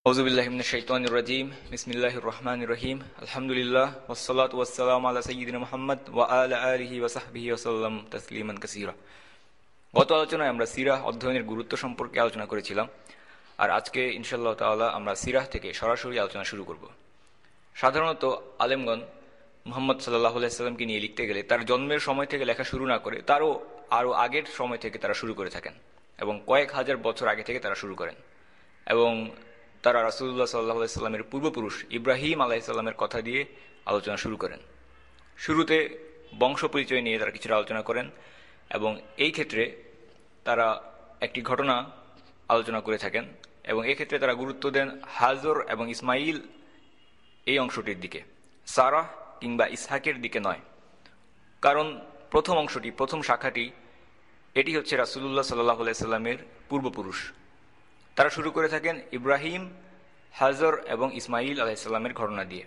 আউযুবিল্লাহি মিনাশ শাইতানির রাজীম বিসমিল্লাহির রহমানির রহিম আলহামদুলিল্লাহ ওয়াসসালাতু ওয়াসসালামু আলা সাইয়্যিদিনা মুহাম্মদ ওয়া আলা আলিহি ওয়া সাহবিহি ওয়া সাল্লাম তাসলিমান কাসীরা। গত আলোচনায় আমরা সিরাহ অধ্যয়নের গুরুত্ব সম্পর্কে আলোচনা করেছিলাম, আর আজকে ইনশাআল্লাহ তাআলা আমরা সিরাহ থেকে সরাসরি আলোচনা শুরু করব। সাধারণত আলেমগণ মুহাম্মদ সাল্লাল্লাহু আলাইহি সাল্লামকে নিয়ে লিখতে গেলে তার জন্মের সময় থেকে লেখা শুরু না করে আরও আগের সময় থেকে তারা শুরু করে থাকেন এবং কয়েক হাজার বছর আগে থেকে তারা শুরু করেন এবং তারা রাসূলুল্লাহ সাল্লাল্লাহু আলাইহি সাল্লামের পূর্বপুরুষ ইব্রাহিম আলাইহিস সালামের কথা দিয়ে আলোচনা শুরু করেন। শুরুতে বংশ পরিচয় নিয়ে তারা কিছুটা আলোচনা করেন এবং এই ক্ষেত্রে তারা একটি ঘটনা আলোচনা করে থাকেন এবং এই ক্ষেত্রে তারা গুরুত্ব দেন হাজর এবং ইসমাইল এই অংশটির দিকে, সারাহ কিংবা ইসহাকের দিকে নয়। কারণ প্রথম অংশটি, প্রথম শাখাটি, এটি হচ্ছে রাসূলুল্লাহ সাল্লাল্লাহু আলাইহি সাল্লামের পূর্বপুরুষ। তারা শুরু করে থাকেন ইব্রাহিম, হাজর এবং ইসমাইল আলাইহিসসালামের ঘটনা দিয়ে।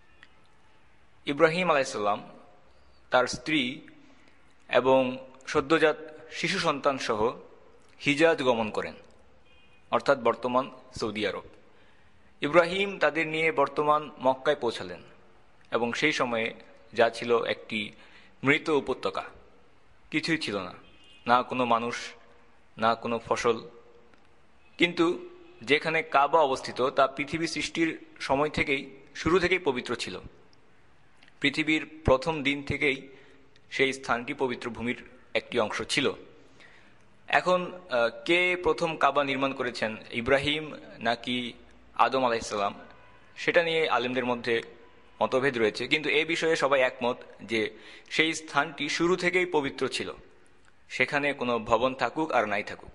ইব্রাহিম আলাইহিসসালাম তার স্ত্রী এবং সদ্যজাত শিশু সন্তান সহ হিজাজ গমন করেন, অর্থাৎ বর্তমান সৌদি আরব। ইব্রাহিম তাদের নিয়ে বর্তমান মক্কায় পৌঁছালেন এবং সেই সময়ে যা ছিল একটি মৃত উপত্যকা, কিছুই ছিল না, না কোনো মানুষ, না কোনো ফসল। কিন্তু যেখানে কাবা অবস্থিত তা পৃথিবী সৃষ্টির সময় থেকেই, শুরু থেকেই পবিত্র ছিল। পৃথিবীর প্রথম দিন থেকেই সেই স্থানটি পবিত্র ভূমির একটি অংশ ছিল। এখন কে প্রথম কাবা নির্মাণ করেছেন, ইব্রাহিম নাকি আদম আলাইহিসসালাম, সেটা নিয়ে আলেমদের মধ্যে মতভেদ রয়েছে, কিন্তু এ বিষয়ে সবাই একমত যে সেই স্থানটি শুরু থেকেই পবিত্র ছিল, সেখানে কোনো ভবন থাকুক আর নাই থাকুক।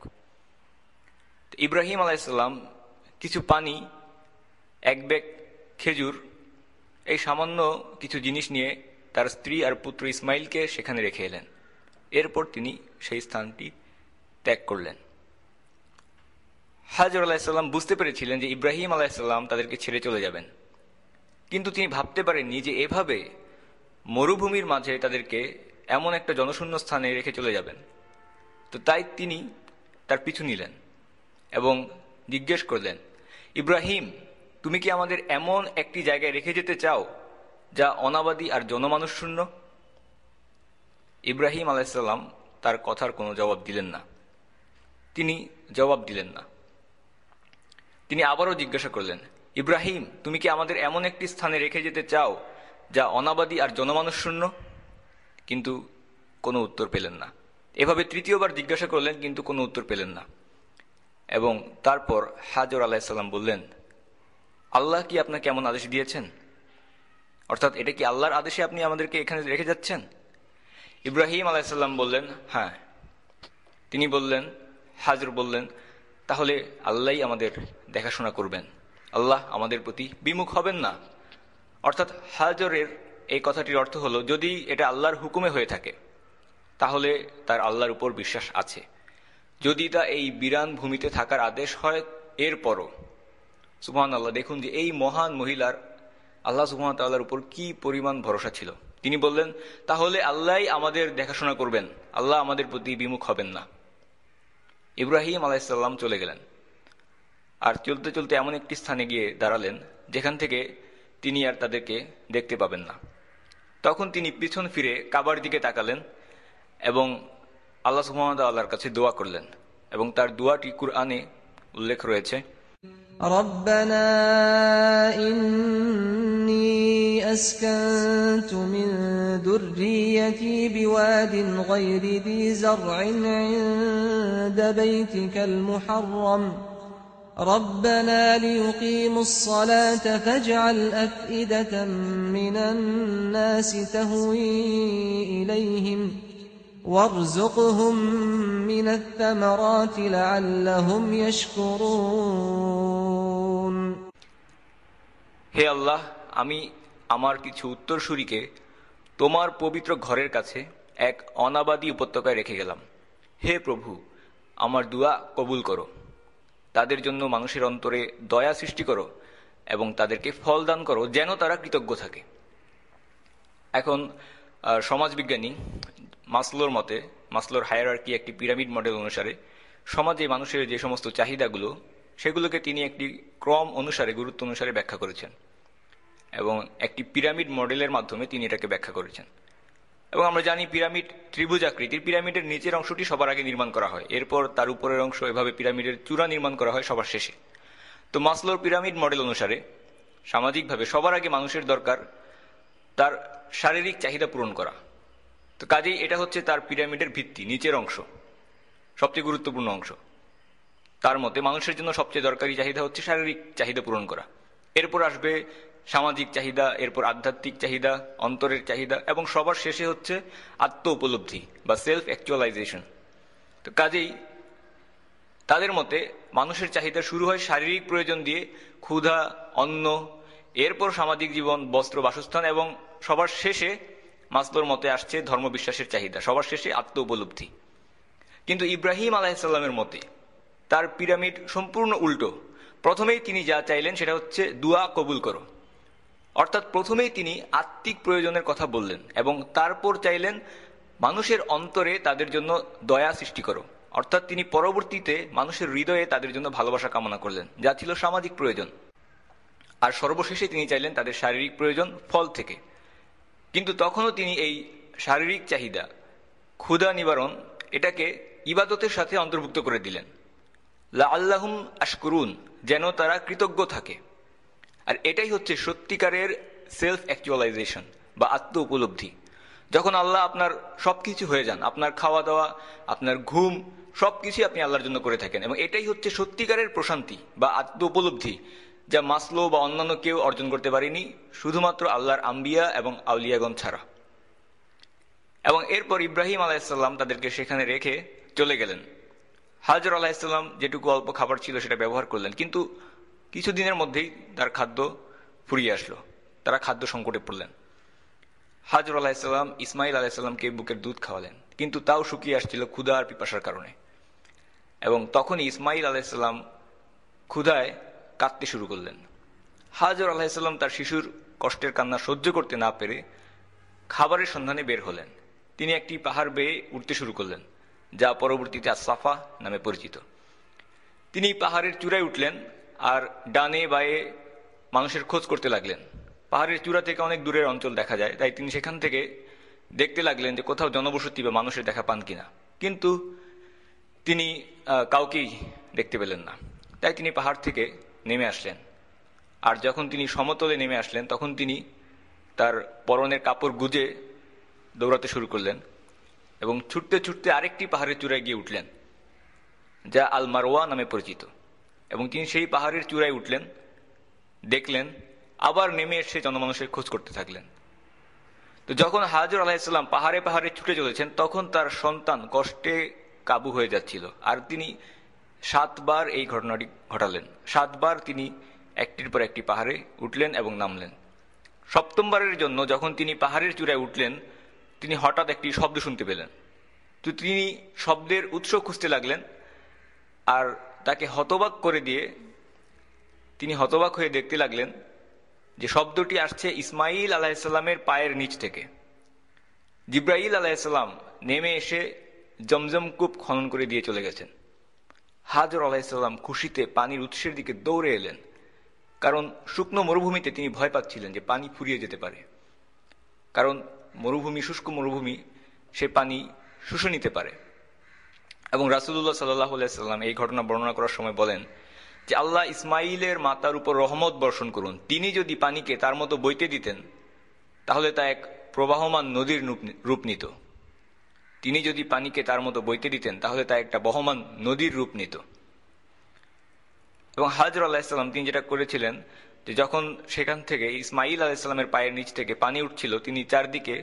ইব্রাহিম আলাইহিসসালাম কিছু পানি, এক ব্যাগ খেজুর, এই সামান্য কিছু জিনিস নিয়ে তার স্ত্রী আর পুত্র ইসমাইলকে সেখানে রেখে এলেন। এরপর তিনি সেই স্থানটি ত্যাগ করলেন। হাজর আলাইহিসসালাম বুঝতে পেরেছিলেন যে ইব্রাহিম আলাইহিসসালাম তাদেরকে ছেড়ে চলে যাবেন, কিন্তু তিনি ভাবতে পারেননি যে এভাবে মরুভূমির মাঝে তাদেরকে এমন একটা জনশূন্য স্থানে রেখে চলে যাবেন। তো তাই তিনি তার পিছু নিলেন এবং জিজ্ঞেস করলেন, ইব্রাহিম, তুমি কি আমাদের এমন একটি জায়গায় রেখে যেতে চাও যা অনাবাদী আর জনমানুষ শূন্য? ইব্রাহিম আলাইহিসসালাম তার কথার কোনো জবাব দিলেন না। তিনি আবারও জিজ্ঞাসা করলেন, ইব্রাহিম, তুমি কি আমাদের এমন একটি স্থানে রেখে যেতে চাও যা অনাবাদী আর জনমানুষ শূন্য? কিন্তু কোনো উত্তর পেলেন না। এভাবে তৃতীয়বার জিজ্ঞাসা করলেন, কিন্তু কোনো উত্তর পেলেন না। এবং তারপর হাজর আলাইহিসসালাম বললেন, আল্লাহ কি আপনাকে এমন আদেশ দিয়েছেন? অর্থাৎ এটা কি আল্লাহর আদেশে আপনি আমাদেরকে এখানে রেখে যাচ্ছেন? ইব্রাহিম আলাইহিসসালাম বললেন, হ্যাঁ। হাজর বললেন, তাহলে আল্লাহই আমাদের দেখাশোনা করবেন, আল্লাহ আমাদের প্রতি বিমুখ হবেন না। অর্থাৎ হাজরের এই কথাটির অর্থ হলো, যদি এটা আল্লাহর হুকুমে হয়ে থাকে তাহলে তার আল্লাহর উপর বিশ্বাস আছে। যদি তা এই বিরান ভূমিতে থাকার আদেশ হয়, এরপরও সুবহানাল্লাহ, দেখুন যে এই মহান মহিলার আল্লাহ সুবহানাহু ওয়া তাআলার উপর কি পরিমাণ ভরসা ছিল। তিনি বললেন, তাহলে আল্লাহই আমাদের দেখাশোনা করবেন, আল্লাহ আমাদের প্রতি বিমুখ হবেন না। ইব্রাহিম আলাইহিসসালাম চলে গেলেন আর চলতে চলতে এমন একটি স্থানে গিয়ে দাঁড়ালেন যেখান থেকে তিনি আর তাদেরকে দেখতে পাবেন না। তখন তিনি পিছন ফিরে কাবার দিকে তাকালেন এবং আল্লাহ সুবহানাহু ওয়া তাআলার কাছে দোয়া করলেন এবং তার দোয়াটি কুরআনে উল্লেখ রয়েছে, ربنا إني أسكنت من ذريتي بواد غير ذي زرع عند بيتك المحرم ربنا ليقيموا الصلاة فاجعل أفئدة من الناس تهوي إليهم وارزقهم من الثمرات لعلهم يشكرون। হে আল্লাহ, আমি আমার কিছু উত্তরসূরিকে তোমার পবিত্র ঘরের কাছে এক অনাবাদী উপত্যকায় রেখে গেলাম। হে প্রভু, আমার দোয়া কবুল করো, তাদের জন্য মানুষের অন্তরে দয়া সৃষ্টি করো এবং তাদেরকে ফল দান করো যেন তারা কৃতজ্ঞ থাকে। এখন সমাজবিজ্ঞানী মাসলোর মতে, মাসলোর হায়ারার্কি একটি পিরামিড মডেল অনুসারে সমাজে মানুষের যে সমস্ত চাহিদাগুলো সেগুলোকে তিনি একটি ক্রম অনুসারে, গুরুত্ব অনুসারে ব্যাখ্যা করেছেন এবং একটি পিরামিড মডেলের মাধ্যমে তিনি এটাকে ব্যাখ্যা করেছেন। এবং আমরা জানি পিরামিড ত্রিভুজ আকৃতির, পিরামিডের নিচের অংশটি সবার আগে নির্মাণ করা হয়, এরপর তার উপরের অংশ, এভাবে পিরামিডের চূড়া নির্মাণ করা হয় সবার শেষে। তো মাসলোর পিরামিড মডেল অনুসারে সামাজিকভাবে সবার আগে মানুষের দরকার তার শারীরিক চাহিদা পূরণ করা। তো কাজেই এটা হচ্ছে তার পিরামিডের ভিত্তি, নিচের অংশ, সবচেয়ে গুরুত্বপূর্ণ অংশ। তার মতে মানুষের জন্য সবচেয়ে দরকারি চাহিদা হচ্ছে শারীরিক চাহিদা পূরণ করা, এরপর আসবে সামাজিক চাহিদা, এরপর আধ্যাত্মিক চাহিদা, অন্তরের চাহিদা, এবং সবার শেষে হচ্ছে আত্ম উপলব্ধি বা সেলফ অ্যাকচুয়ালাইজেশন। তো কাজেই তাদের মতে মানুষের চাহিদা শুরু হয় শারীরিক প্রয়োজন দিয়ে, ক্ষুধা, অন্ন, এরপর সামাজিক জীবন, বস্ত্র, বাসস্থান, এবং সবার শেষে মাসলোর মতে আসছে ধর্মবিশ্বাসের চাহিদা, সবার শেষে আত্ম উপলব্ধি। কিন্তু ইব্রাহিম আলাইহিসসালামের মতে তার পিরামিড সম্পূর্ণ উল্টো। প্রথমেই তিনি যা চাইলেন সেটা হচ্ছে দুয়া কবুল করো, অর্থাৎ প্রথমেই তিনি আত্মিক প্রয়োজনের কথা বললেন এবং তারপর চাইলেন মানুষের অন্তরে তাদের জন্য দয়া সৃষ্টি করো, অর্থাৎ তিনি পরবর্তীতে মানুষের হৃদয়ে তাদের জন্য ভালোবাসা কামনা করলেন, যা ছিল সামাজিক প্রয়োজন। আর সর্বশেষে তিনি চাইলেন তাদের শারীরিক প্রয়োজন ফল থেকে। কিন্তু তখনও তিনি এই শারীরিক চাহিদা, ক্ষুধা নিবারণ, এটাকে ইবাদতের সাথে অন্তর্ভুক্ত করে দিলেন, লাআল্লাহুম আশকুরুন, যেন তারা কৃতজ্ঞ থাকে। আর এটাই হচ্ছে সত্যিকারের সেলফ অ্যাকচুয়ালাইজেশন বা আত্ম উপলব্ধি। যখন আল্লাহ আপনার সবকিছু হয়ে যান, আপনার খাওয়া দাওয়া, আপনার ঘুম, সবকিছু আপনি আল্লাহর জন্য করে থাকেন, এবং এটাই হচ্ছে সত্যিকারের প্রশান্তি বা আত্ম উপলব্ধি, যা মাসলো বা অন্যান্য কেউ অর্জন করতে পারেনি, শুধুমাত্র আল্লাহর আম্বিয়া এবং আউলিয়াগণ ছাড়া। এবং এরপর ইব্রাহিম আলাইহিসসালাম তাদেরকে সেখানে রেখে চলে গেলেন। হাজর আলাইহিসসালাম যেটুকু অল্প খাবার ছিল সেটা ব্যবহার করলেন, কিন্তু কিছুদিনের মধ্যেই তার খাদ্য ফুরিয়ে আসলো, তারা খাদ্য সংকটে পড়লেন। হাজর আলাইহিসসালাম ইসমাইল আলাইহিসসালামকে বুকের দুধ খাওয়ালেন, কিন্তু তাও শুকিয়ে আসছিল ক্ষুধা আর পিপাসার কারণে। এবং তখনই ইসমাইল আলাইহিসসালাম ক্ষুধায় কাঁদতে শুরু করলেন। হাজর আলাইহিসসালাম তার শিশুর কষ্টের কান্না সহ্য করতে না পেরে খাবারের সন্ধানে বের হলেন। তিনি একটি পাহাড় বেয়ে উঠতে শুরু করলেন, যা পরবর্তীতে আস-সাফা নামে পরিচিত। তিনি পাহাড়ের চূড়ায় উঠলেন আর ডানে বায়ে মানুষের খোঁজ করতে লাগলেন। পাহাড়ের চূড়া থেকে অনেক দূরের অঞ্চল দেখা যায়, তাই তিনি সেখান থেকে দেখতে লাগলেন যে কোথাও জনবসতি বা মানুষের দেখা পান কিনা, কিন্তু তিনি কাউকেই দেখতে পেলেন না। তাই তিনি পাহাড় থেকে নেমে আসলেন। আর যখন তিনি সমতলে নেমে আসলেন, তখন তিনি তার পরনের কাপড় গুজে দৌড়াতে শুরু করলেন এবং ছুটতে ছুটতে আরেকটি পাহাড়ের চূড়ায় গিয়ে উঠলেন, যা আল মারওয়া নামে পরিচিত। এবং তিনি সেই পাহাড়ের চূড়ায় উঠলেন, দেখলেন, আবার নেমে এসে জনমানুষের খোঁজ করতে থাকলেন। তো যখন হাজর আলাইহিসসালাম পাহাড়ে পাহাড়ে ছুটে চলেছেন, তখন তার সন্তান কষ্টে কাবু হয়ে যাচ্ছিল, আর তিনি 7 বার এই ঘটনাটি ঘটালেন। 7 বার তিনি একটির পর একটি পাহাড়ে উঠলেন এবং নামলেন। 7ম বারের জন্য যখন তিনি পাহাড়ের চূড়ায় উঠলেন, তিনি হঠাৎ একটি শব্দ শুনতে পেলেন। তো তিনি শব্দের উৎস খুঁজতে লাগলেন, আর তাকে হতবাক করে দিয়ে তিনি হতবাক হয়ে দেখতে লাগলেন যে শব্দটি আসছে ইসমাইল আলাইহিসসালামের পায়ের নিচ থেকে। জিব্রাইল আলাইহিসসালাম নেমে এসে জমজম কূপ খনন করে দিয়ে চলে গেছেন। হাজর আলাইহিসসালাম খুশিতে পানির উৎসের দিকে দৌড়ে এলেন, কারণ শুকনো মরুভূমিতে তিনি ভয় পাচ্ছিলেন যে পানি ফুরিয়ে যেতে পারে, কারণ মরুভূমি, শুষ্ক মরুভূমি, সে পানি শুষে নিতে পারে। এবং রাসূলুল্লাহ সাল্লাল্লাহু আলাইহি ওয়াসাল্লাম এই ঘটনা বর্ণনা করার সময় বলেন যে আল্লাহ ইসমাইলের মাতার উপর রহমত বর্ষণ করুন, তিনি যদি পানিকে তার মতো বইতে দিতেন তাহলে তা এক প্রবাহমান নদীর রূপ নিত। তিনি যদি পানিকে তার মতো বইতে দিতেন তাহলে তা একটা বহমান নদীর রূপ নিত। এবং হাজর আলাইহিসসালাম তিনি যেটা করেছিলেন যে যখন সেখান থেকে ইসমাইল আলাইহিসসালামের পায়ের নিচ থেকে পানি উঠছিল, তিনি চারদিকে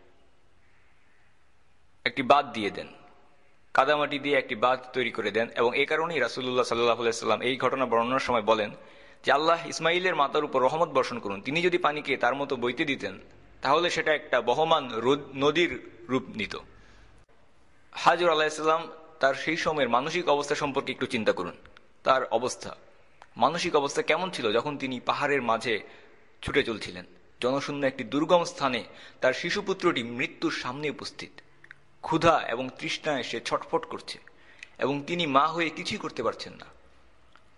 একটি বাঁধ দিয়ে দেন, কাদামাটি দিয়ে একটি বাঁধ তৈরি করে দেন। এবং এই কারণেই রাসূলুল্লাহ সাল্লাল্লাহু আলাইহি ওয়াসাল্লাম এই ঘটনা বর্ণনার সময় বলেন যে আল্লাহ ইসমাইলের মাতার উপর রহমত বর্ষণ করুন, তিনি যদি পানিকে তার মতো বইতে দিতেন তাহলে সেটা একটা বহমান নদীর রূপ নিত। হাজর আলাইহিসসালাম তার সেই সময়ের মানসিক অবস্থা সম্পর্কে একটু চিন্তা করুন। তার অবস্থা, মানসিক অবস্থা কেমন ছিল যখন তিনি পাহাড়ের মাঝে ছুটে চলছিলেন, জনশূন্য একটি দুর্গম স্থানে তার শিশুপুত্রটি মৃত্যুর সামনে উপস্থিত, ক্ষুধা এবং তৃষ্ণায় সে ছটফট করছে এবং তিনি মা হয়ে কিছুই করতে পারছেন না।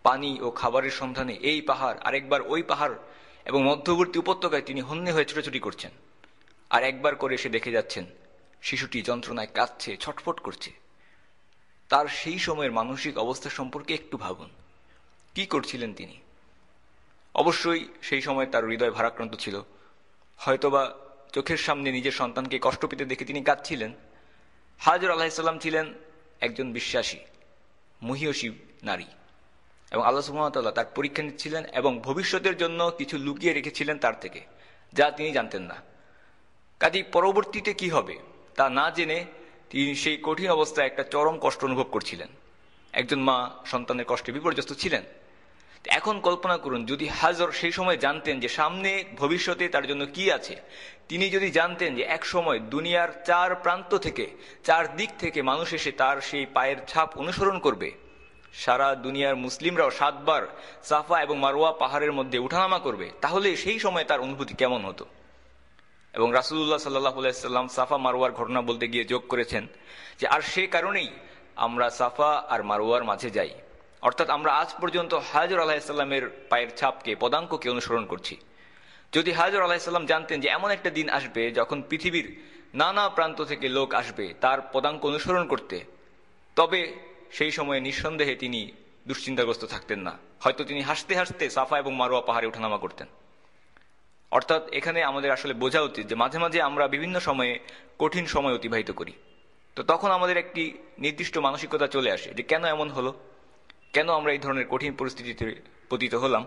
পানি ও খাবারের সন্ধানে এই পাহাড়, আরেকবার ওই পাহাড় এবং মধ্যবর্তী উপত্যকায় তিনি হন্যে হয়ে ছোটাছুটি করছেন। আর একবার করে এসে দেখে যাচ্ছেন শিশুটি যন্ত্রণায় কাঁদছে, ছটফট করছে। তার সেই সময়ের মানসিক অবস্থা সম্পর্কে একটু ভাবুন, কি করছিলেন তিনি। অবশ্যই সেই সময় তার হৃদয় ভারাক্রান্ত ছিল, হয়তোবা চোখের সামনে নিজের সন্তানকে কষ্ট পেতে দেখে তিনি কাঁদছিলেন। হাজর আলাইহিসসালাম ছিলেন একজন বিশ্বাসী মহীয়সী নারী, এবং আল্লাহ সুবহানাহু ওয়া তাআলা তার পরীক্ষা নিচ্ছিলেন এবং ভবিষ্যতের জন্য কিছু লুকিয়ে রেখেছিলেন তার থেকে, যা তিনি জানতেন না। কাজেই পরবর্তীতে কি হবে তা না জেনে তিনি সেই কঠিন অবস্থায় একটা চরম কষ্ট অনুভব করছিলেন। একজন মা সন্তানের কষ্টে বিপর্যস্ত ছিলেন। এখন কল্পনা করুন, যদি হাজর সেই সময় জানতেন যে সামনে ভবিষ্যতে তার জন্য কি আছে, তিনি যদি জানতেন যে এক সময় দুনিয়ার চার প্রান্ত থেকে, চার দিক থেকে মানুষ এসে তার সেই পায়ের ছাপ অনুসরণ করবে, সারা দুনিয়ার মুসলিমরাও 7 বার সাফা এবং মারওয়া পাহাড়ের মধ্যে উঠানামা করবে, তাহলে সেই সময় তার অনুভূতি কেমন হতো। এবং রাসূলুল্লাহ সাল্লাল্লাহু আলাইহি ওয়াসাল্লাম সাফা মারওয়ার ঘটনা বলতে গিয়ে যোগ করেছেন যে আর সে কারণেই আমরা সাফা আর মারওয়ার মাঝে যাই, অর্থাৎ আমরা আজ পর্যন্ত হাজর আলাইহিসসালামের পায়ের ছাপকে, পদাঙ্ককে অনুসরণ করছি। যদি হাজর আলাইহিসসালাম জানতেন যে এমন একটা দিন আসবে যখন পৃথিবীর নানা প্রান্ত থেকে লোক আসবে তার পদাঙ্ক অনুসরণ করতে, তবে সেই সময়ে নিঃসন্দেহে তিনি দুশ্চিন্তাগ্রস্ত থাকতেন না, হয়তো তিনি হাসতে হাসতে সাফা এবং মারওয়া পাহাড়ে ওঠানামা করতেন। অর্থাৎ এখানে আমাদের আসলে বোঝা উচিত যে মাঝে মাঝে আমরা বিভিন্ন সময়ে কঠিন সময় অতিবাহিত করি, তো তখন আমাদের একটি নির্দিষ্ট মানসিকতা চলে আসে যে কেন এমন হলো, কেন আমরা এই ধরনের কঠিন পরিস্থিতিতে পতিত হলাম।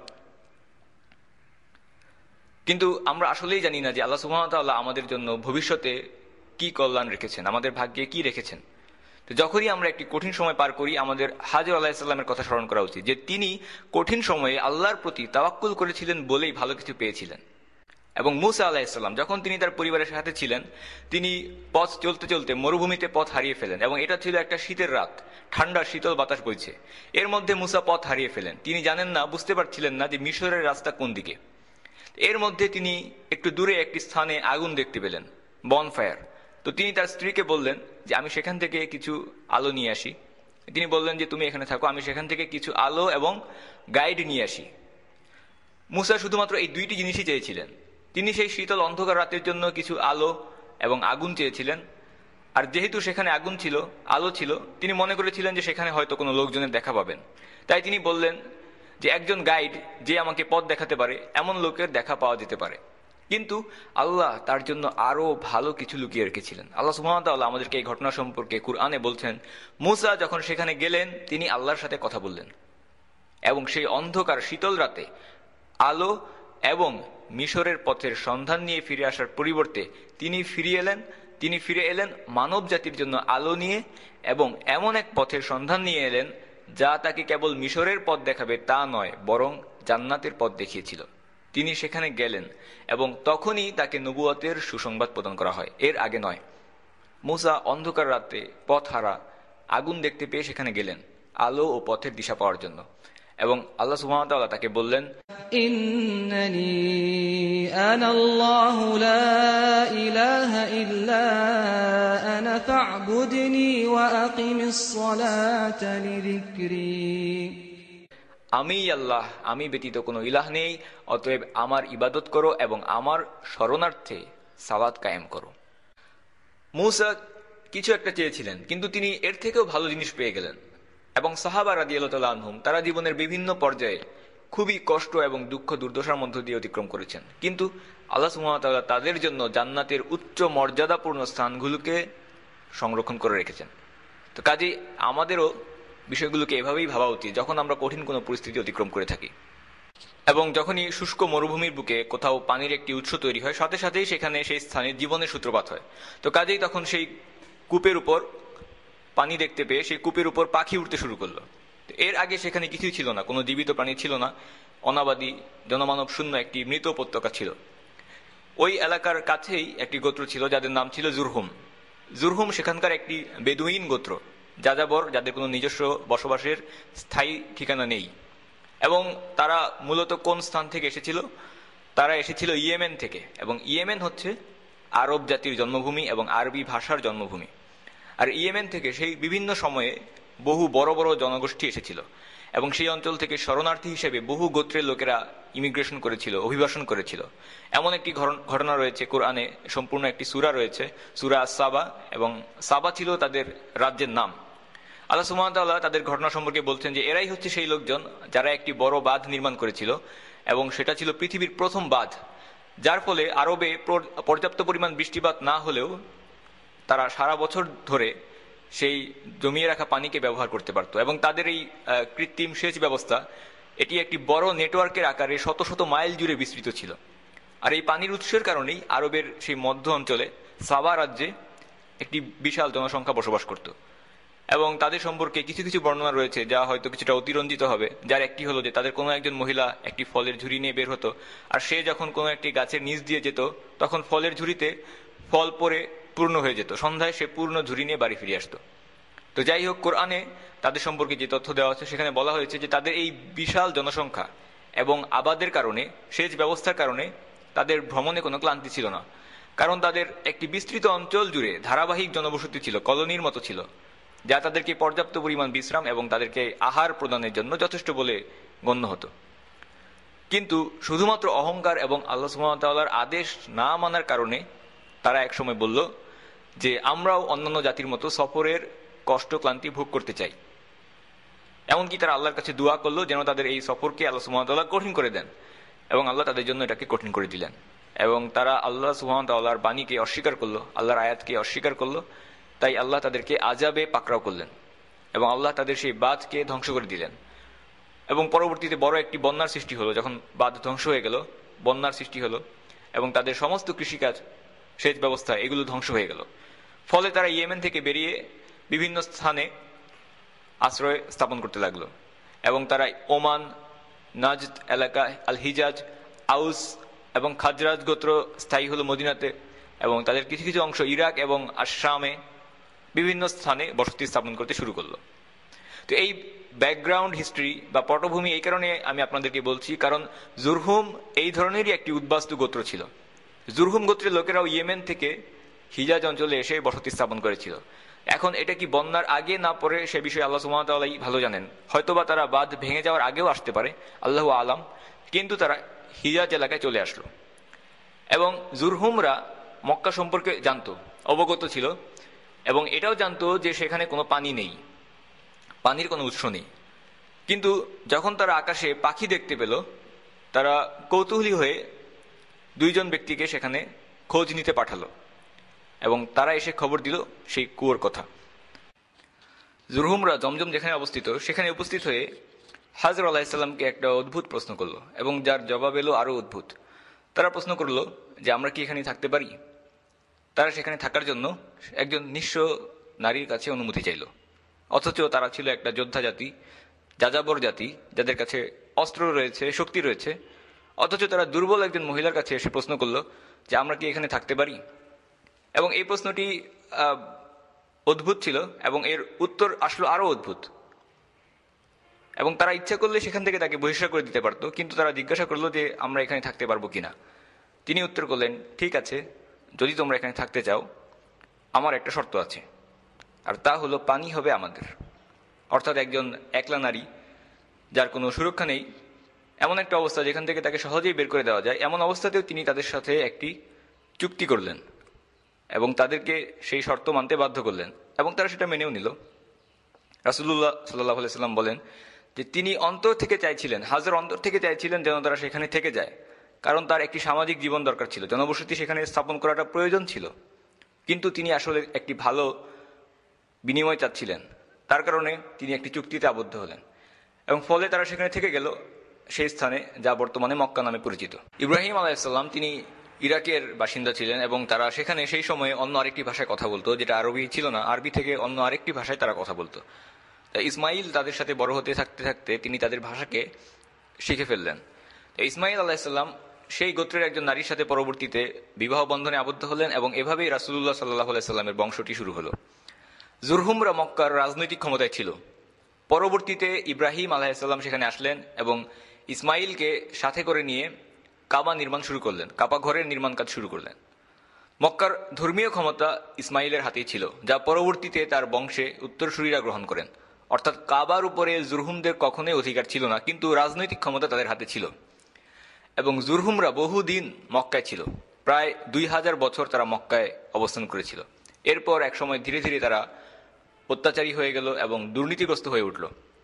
কিন্তু আমরা আসলেই জানি না যে আল্লাহ সুবহানাহু ওয়া তাআলা আমাদের জন্য ভবিষ্যতে কি কল্যাণ রেখেছেন, আমাদের ভাগ্যে কি রেখেছেন। তো যখনই আমরা একটি কঠিন সময় পার করি, আমাদের হাজর আলাইহিসসালামের কথা স্মরণ করা উচিত যে তিনি কঠিন সময়ে আল্লাহর প্রতি তাওয়াক্কুল করেছিলেন বলেই ভালো কিছু পেয়েছিলেন। এবং মূসা আলাইহিসসালাম যখন তিনি তার পরিবারের সাথে ছিলেন, তিনি পথ চলতে চলতে মরুভূমিতে পথ হারিয়ে ফেলেন, এবং এটা ছিল একটা শীতের রাত, ঠান্ডা শীতল বাতাস বইছে। এর মধ্যে মূসা পথ হারিয়ে ফেলেন, তিনি জানেন না, বুঝতে পারছিলেন না যে মিশরের রাস্তা কোন দিকে। এর মধ্যে তিনি একটু দূরে একটি স্থানে আগুন দেখতে পেলেন, বনফায়ার। তো তিনি তার স্ত্রীকে বললেন যে আমি সেখান থেকে কিছু আলো নিয়ে আসি। তিনি বললেন যে তুমি এখানে থাকো, আমি সেখান থেকে কিছু আলো এবং গাইড নিয়ে আসি। মূসা শুধুমাত্র এই দুইটি জিনিসই চেয়েছিলেন। তিনি সেই শীতল অন্ধকার রাতের জন্য কিছু আলো এবং আগুন চেয়েছিলেন, আর যেহেতু সেখানে আগুন ছিল, আলো ছিল, তিনি মনে করেছিলেন যে সেখানে হয়তো কোনো লোকজনের দেখা পাবেন। তাই তিনি বললেন যে একজন গাইড যে আমাকে পথ দেখাতে পারে এমন লোকের দেখা পাওয়া যেতে পারে। কিন্তু আল্লাহ তার জন্য আরো ভালো কিছু লুকিয়ে রেখেছিলেন। আল্লাহ সুবহানাহু ওয়া তাআলা আমাদেরকে এই ঘটনা সম্পর্কে কুরআনে বলছেন, মূসা যখন সেখানে গেলেন তিনি আল্লাহর সাথে কথা বললেন, এবং সেই অন্ধকার শীতল রাতে আলো এবং মিশরের পথের সন্ধান নিয়ে ফিরে আসার পরিবর্তে তিনি ফিরে এলেন মানব জাতির জন্য আলো নিয়ে, এবং এমন এক পথের সন্ধান নিয়ে এলেন যা তাকে কেবল মিশরের পথ দেখাবে তা নয়, বরং জান্নাতের পথ দেখিয়েছিল। তিনি সেখানে গেলেন এবং তখনই তাকে নবুয়তের সুসংবাদ প্রদান করা হয়, এর আগে নয়। মূসা অন্ধকার রাতে পথ হারা আগুন দেখতে পেয়ে সেখানে গেলেন আলো ও পথের দিশা পাওয়ার জন্য, এবং আল্লাহ সুবহানাহু ওয়া তাআলা তাকে বললেন, ইন্নানি আনাল্লাহু লা ইলাহা ইল্লা আনা ফা'বুদনি ওয়া আকিমিস সালাতা লিযিকরি। আমি আল্লাহ, আমি ব্যতীত কোনো ইলাহ নেই, অতএব আমার ইবাদত করো এবং আমার শরণার্থে সালাত কায়েম করো। মূসা কিছু একটা চেয়েছিলেন, কিন্তু তিনি এর থেকেও ভালো জিনিস পেয়ে গেলেন। এবং সাহাবা রাদিয়াল্লাহু তাআলা আনহুম তারা জীবনের বিভিন্ন পর্যায়ে খুবই কষ্ট এবং দুঃখ দুর্দশার মধ্য দিয়ে অতিক্রম করেছেন, কিন্তু আল্লাহ সুবহানাহু ওয়া তাআলা তাদের জন্য জান্নাতের উচ্চ মর্যাদাপূর্ণ স্থানগুলোকে সংরক্ষণ করে রেখেছেন। তো কাজেই আমাদেরও বিষয়গুলোকে এভাবেই ভাবা উচিত যখন আমরা কঠিন কোনো পরিস্থিতি অতিক্রম করে থাকি। এবং যখনই শুষ্ক মরুভূমির বুকে কোথাও পানির একটি উৎস তৈরি হয়, সাথে সাথেই সেখানে সেই স্থানে জীবনের সূত্রপাত হয়। তো কাজেই তখন সেই কূপের উপর পানি দেখতে পেয়ে সেই কূপের উপর পাখি উঠতে শুরু করলো। এর আগে সেখানে কিছুই ছিল না, কোনো জীবিত প্রাণী ছিল না, অনাবাদী জনমানব শূন্য একটি মৃত উপত্যকা ছিল। ওই এলাকার কাছেই একটি গোত্র ছিল যাদের নাম ছিল জুরহুম। জুরহুম সেখানকার একটি বেদুইন গোত্র, যাযাবর, যাদের কোনো নিজস্ব বসবাসের স্থায়ী ঠিকানা নেই। এবং তারা মূলত কোন স্থান থেকে এসেছিল? তারা এসেছিল ইয়েমেন থেকে, এবং ইয়েমেন হচ্ছে আরব জাতির জন্মভূমি এবং আরবি ভাষার জন্মভূমি। আর ইয়েমেন থেকে সেই বিভিন্ন সময়ে বহু বড় বড় জনগোষ্ঠী এসেছিল, এবং সেই অঞ্চল থেকে শরণার্থী হিসেবে বহু গোত্রের লোকেরা ইমিগ্রেশন করেছিল, অভিবাসন করেছিল। এমন একটি ঘটনা রয়েছে কোরআনে, সম্পূর্ণ একটি সূরা রয়েছে, সূরা আস-সাবা, এবং সাবা ছিল তাদের রাজ্যের নাম। আল্লাহ সুবহানাহু ওয়া তাআলা তাদের ঘটনা সম্পর্কে বলছেন যে এরাই হচ্ছে সেই লোকজন যারা একটি বড় বাঁধ নির্মাণ করেছিল, এবং সেটা ছিল পৃথিবীর প্রথম বাঁধ, যার ফলে আরবে পর্যাপ্ত পরিমাণ বৃষ্টিপাত না হলেও তারা সারা বছর ধরে সেই জমিয়ে রাখা পানিকে ব্যবহার করতে পারত। এবং তাদের এই কৃত্রিম সেচ ব্যবস্থা, এটি একটি বড় নেটওয়ার্কের আকারে শত শত মাইল জুড়ে বিস্তৃত ছিল। আর এই পানির উৎসের কারণেই আরবের সেই মধ্য অঞ্চলে সাবা রাজ্যে একটি বিশাল জনসংখ্যা বসবাস করত। এবং তাদের সম্পর্কে কিছু কিছু বর্ণনা রয়েছে যা হয়তো কিছুটা অতিরঞ্জিত হবে, যার একটি হলো যে তাদের কোনো একজন মহিলা একটি ফলের ঝুড়ি নিয়ে বের হতো, আর সে যখন কোনো একটি গাছের নিচ দিয়ে যেত তখন ফলের ঝুড়িতে ফল পরে পূর্ণ হয়ে যেত, সন্ধ্যায় সে পূর্ণ ঝুড়ি নিয়ে বাড়ি ফিরে আসতো। তো যাই হোক, কোরআনে তাদের সম্পর্কে যে তথ্য দেওয়া হচ্ছে সেখানে বলা হয়েছে যে তাদের এই বিশাল জনসংখ্যা এবং আবাদের কারণে, সেচ ব্যবস্থার কারণে তাদের ভ্রমণে কোনো ক্লান্তি ছিল না, কারণ তাদের একটি বিস্তৃত অঞ্চল জুড়ে ধারাবাহিক জনবসতি ছিল, কলোনির মতো ছিল, যা তাদেরকে পর্যাপ্ত পরিমাণ বিশ্রাম এবং তাদেরকে আহার প্রদানের জন্য যথেষ্ট বলে গণ্য হতো। কিন্তু শুধুমাত্র অহংকার এবং আল্লাহ সুবহানাহু ওয়া তাআলার আদেশ না মানার কারণে তারা একসময় বলল যে আমরাও অন্যান্য জাতির মতো সফরের কষ্ট ক্লান্তি ভোগ করতে চাই। এমনকি তারা আল্লাহর কাছে দোয়া করলো যেন তাদের এই সফরকে আল্লাহ সুবহানাহু ওয়া তাআলা কঠিন করে দেন, এবং আল্লাহ তাদের জন্য এটাকে কঠিন করে দিলেন। এবং তারা আল্লাহ সুবহানাহু ওয়া তাআলার বাণীকে অস্বীকার করলো, আল্লাহর আয়াতকে অস্বীকার করলো, তাই আল্লাহ তাদেরকে আযাবে পাকড়াও করলেন এবং আল্লাহ তাদের সেই বাঁধকে ধ্বংস করে দিলেন। এবং পরবর্তীতে বড় একটি বন্যার সৃষ্টি হলো। যখন বাঁধ ধ্বংস হয়ে গেল, বন্যার সৃষ্টি হলো এবং তাদের সমস্ত কৃষিকাজ, সেচ ব্যবস্থা এগুলো ধ্বংস হয়ে গেল। ফলে তারা ইয়েমেন থেকে বেরিয়ে বিভিন্ন স্থানে আশ্রয় স্থাপন করতে লাগলো, এবং তারা ওমান, নাজদ এলাকা, আল হিজাজ, আউস এবং খাজরাজ গোত্র স্থায়ী হলো মদিনাতে, এবং তাদের কিছু কিছু অংশ ইরাক এবং আশামে বিভিন্ন স্থানে বসতি স্থাপন করতে শুরু করলো। তো এই ব্যাকগ্রাউন্ড হিস্ট্রি বা পটভূমি এই কারণে আমি আপনাদেরকে বলছি, কারণ জুরহুম এই ধরনেরই একটি উদ্বাস্তু গোত্র ছিল। জুরহুম গোত্রের লোকেরাও ইয়েমেন থেকে হিজাজ অঞ্চলে এসে বসতি স্থাপন করেছিল। এখন এটা কি বন্যার আগে না পরে সে বিষয়ে আল্লাহ সুবহানাহু ওয়া তাআলা ভালো জানেন, হয়তোবা তারা বাঁধ ভেঙে যাওয়ার আগেও আসতে পারে, আল্লাহু আলাম। কিন্তু তারা হিজাজ এলাকায় চলে আসলো, এবং জুরহুমরা মক্কা সম্পর্কে জানতো, অবগত ছিল, এবং এটাও জানতো যে সেখানে কোনো পানি নেই, পানির কোনো উৎস নেই। কিন্তু যখন তারা আকাশে পাখি দেখতে পেল, তারা কৌতূহলী হয়ে দুইজন ব্যক্তিকে সেখানে খোঁজ নিতে পাঠালো, এবং তারা এসে খবর দিল সেই কুয়োর কথা। জুরহুমরা জমজম যেখানে অবস্থিত সেখানে উপস্থিত হয়ে হাজর আলাইহিসসালামকে একটা অদ্ভুত প্রশ্ন করলো, এবং যার জবাব এলো আরো অদ্ভুত। তারা প্রশ্ন করলো যে আমরা কি এখানে থাকতে পারি? তারা সেখানে থাকার জন্য একজন নিঃস্ব নারীর কাছে অনুমতি চাইল, অথচ তারা ছিল একটা যোদ্ধা জাতি, যাযাবর জাতি, যাদের কাছে অস্ত্র রয়েছে, শক্তি রয়েছে, অথচ তারা দুর্বল একজন মহিলার কাছে এসে প্রশ্ন করলো যে আমরা কি এখানে থাকতে পারি? এবং এই প্রশ্নটি অদ্ভুত ছিল, এবং এর উত্তর আসলো আরো অদ্ভুত। এবং তারা ইচ্ছা করলে সেখান থেকে তাকে বহিষ্কার করে দিতে পারতো, কিন্তু তারা জিজ্ঞাসা করলো যে আমরা এখানে থাকতে পারবো কিনা। তিনি উত্তর করলেন, ঠিক আছে, যদি তোমরা এখানে থাকতে চাও, আমার একটা শর্ত আছে, আর তা হলো পানি হবে আমাদের। অর্থাৎ একজন একলা নারী, যার কোনো সুরক্ষা নেই, এমন একটা অবস্থা যেখান থেকে তাকে সহজেই বের করে দেওয়া যায়, এমন অবস্থাতেও তিনি তাদের সাথে একটি চুক্তি করলেন এবং তাদেরকে সেই শর্ত মানতে বাধ্য করলেন, এবং তারা সেটা মেনেও নিল। রাসূলুল্লাহ সাল্লাল্লাহু আলাইহি ওয়াসাল্লাম বলেন যে তিনি অন্তর থেকে চাইছিলেন, হাজর অন্তর থেকে চাইছিলেন যেন তারা সেখানে থেকে যায়, কারণ তার একটি সামাজিক জীবন দরকার ছিল, জনবসতি সেখানে স্থাপন করাটা প্রয়োজন ছিল। কিন্তু তিনি আসলে একটি ভালো বিনিময় চাচ্ছিলেন, তার কারণে তিনি একটি চুক্তিতে আবদ্ধ হলেন, এবং ফলে তারা সেখানে থেকে গেল সেই স্থানে যা বর্তমানে মক্কা নামে পরিচিত। ইব্রাহিম আলাইহিস সালাম তিনি ইরাকের বাসিন্দা ছিলেন, এবং তারা সেখানে সেই সময়ে অন্য আরেকটি ভাষায় কথা বলতো, যেটা আরবি ছিল না, আরবি থেকে অন্য আরেকটি ভাষায় তারা কথা বলতো। ইসমাইল তাদের সাথে বড় হতে থাকতে থাকতে তিনি তাদের ভাষাকে শিখে ফেললেন। ইসমাইল আলাইহিসসালাম সেই গোত্রের একজন নারীর সাথে পরবর্তীতে বিবাহ বন্ধনে আবদ্ধ হলেন, এবং এভাবেই রাসূলুল্লাহ সাল্লাল্লাহু আলাইহি সাল্লামের বংশটি শুরু হলো। জুরহুমরা মক্কার রাজনৈতিক ক্ষমতায় ছিল। পরবর্তীতে ইব্রাহিম আলাইহিসসালাম সেখানে আসলেন এবং ইসমাইলকে সাথে করে নিয়ে কাবা নির্মাণ শুরু করলেন, কাবা ঘরের নির্মাণ কাজ শুরু করলেন। মক্কার ধর্মীয় ক্ষমতা ইসমাইলের হাতেই ছিল, যা পরবর্তীতে তার বংশে উত্তরসূরিরা গ্রহণ করেন। অর্থাৎ কাবার উপরে জুরহুমদের কখনোই অধিকার ছিল না, কিন্তু রাজনৈতিক ক্ষমতা তাদের হাতে ছিল। এবং জুরহুমরা বহুদিন মক্কায় ছিল, প্রায় 2000 বছর তারা মক্কায় অবস্থান করেছিল। এরপর একসময় ধীরে ধীরে তারা অত্যাচারী হয়ে গেল এবং দুর্নীতিগ্রস্ত হয়ে উঠল।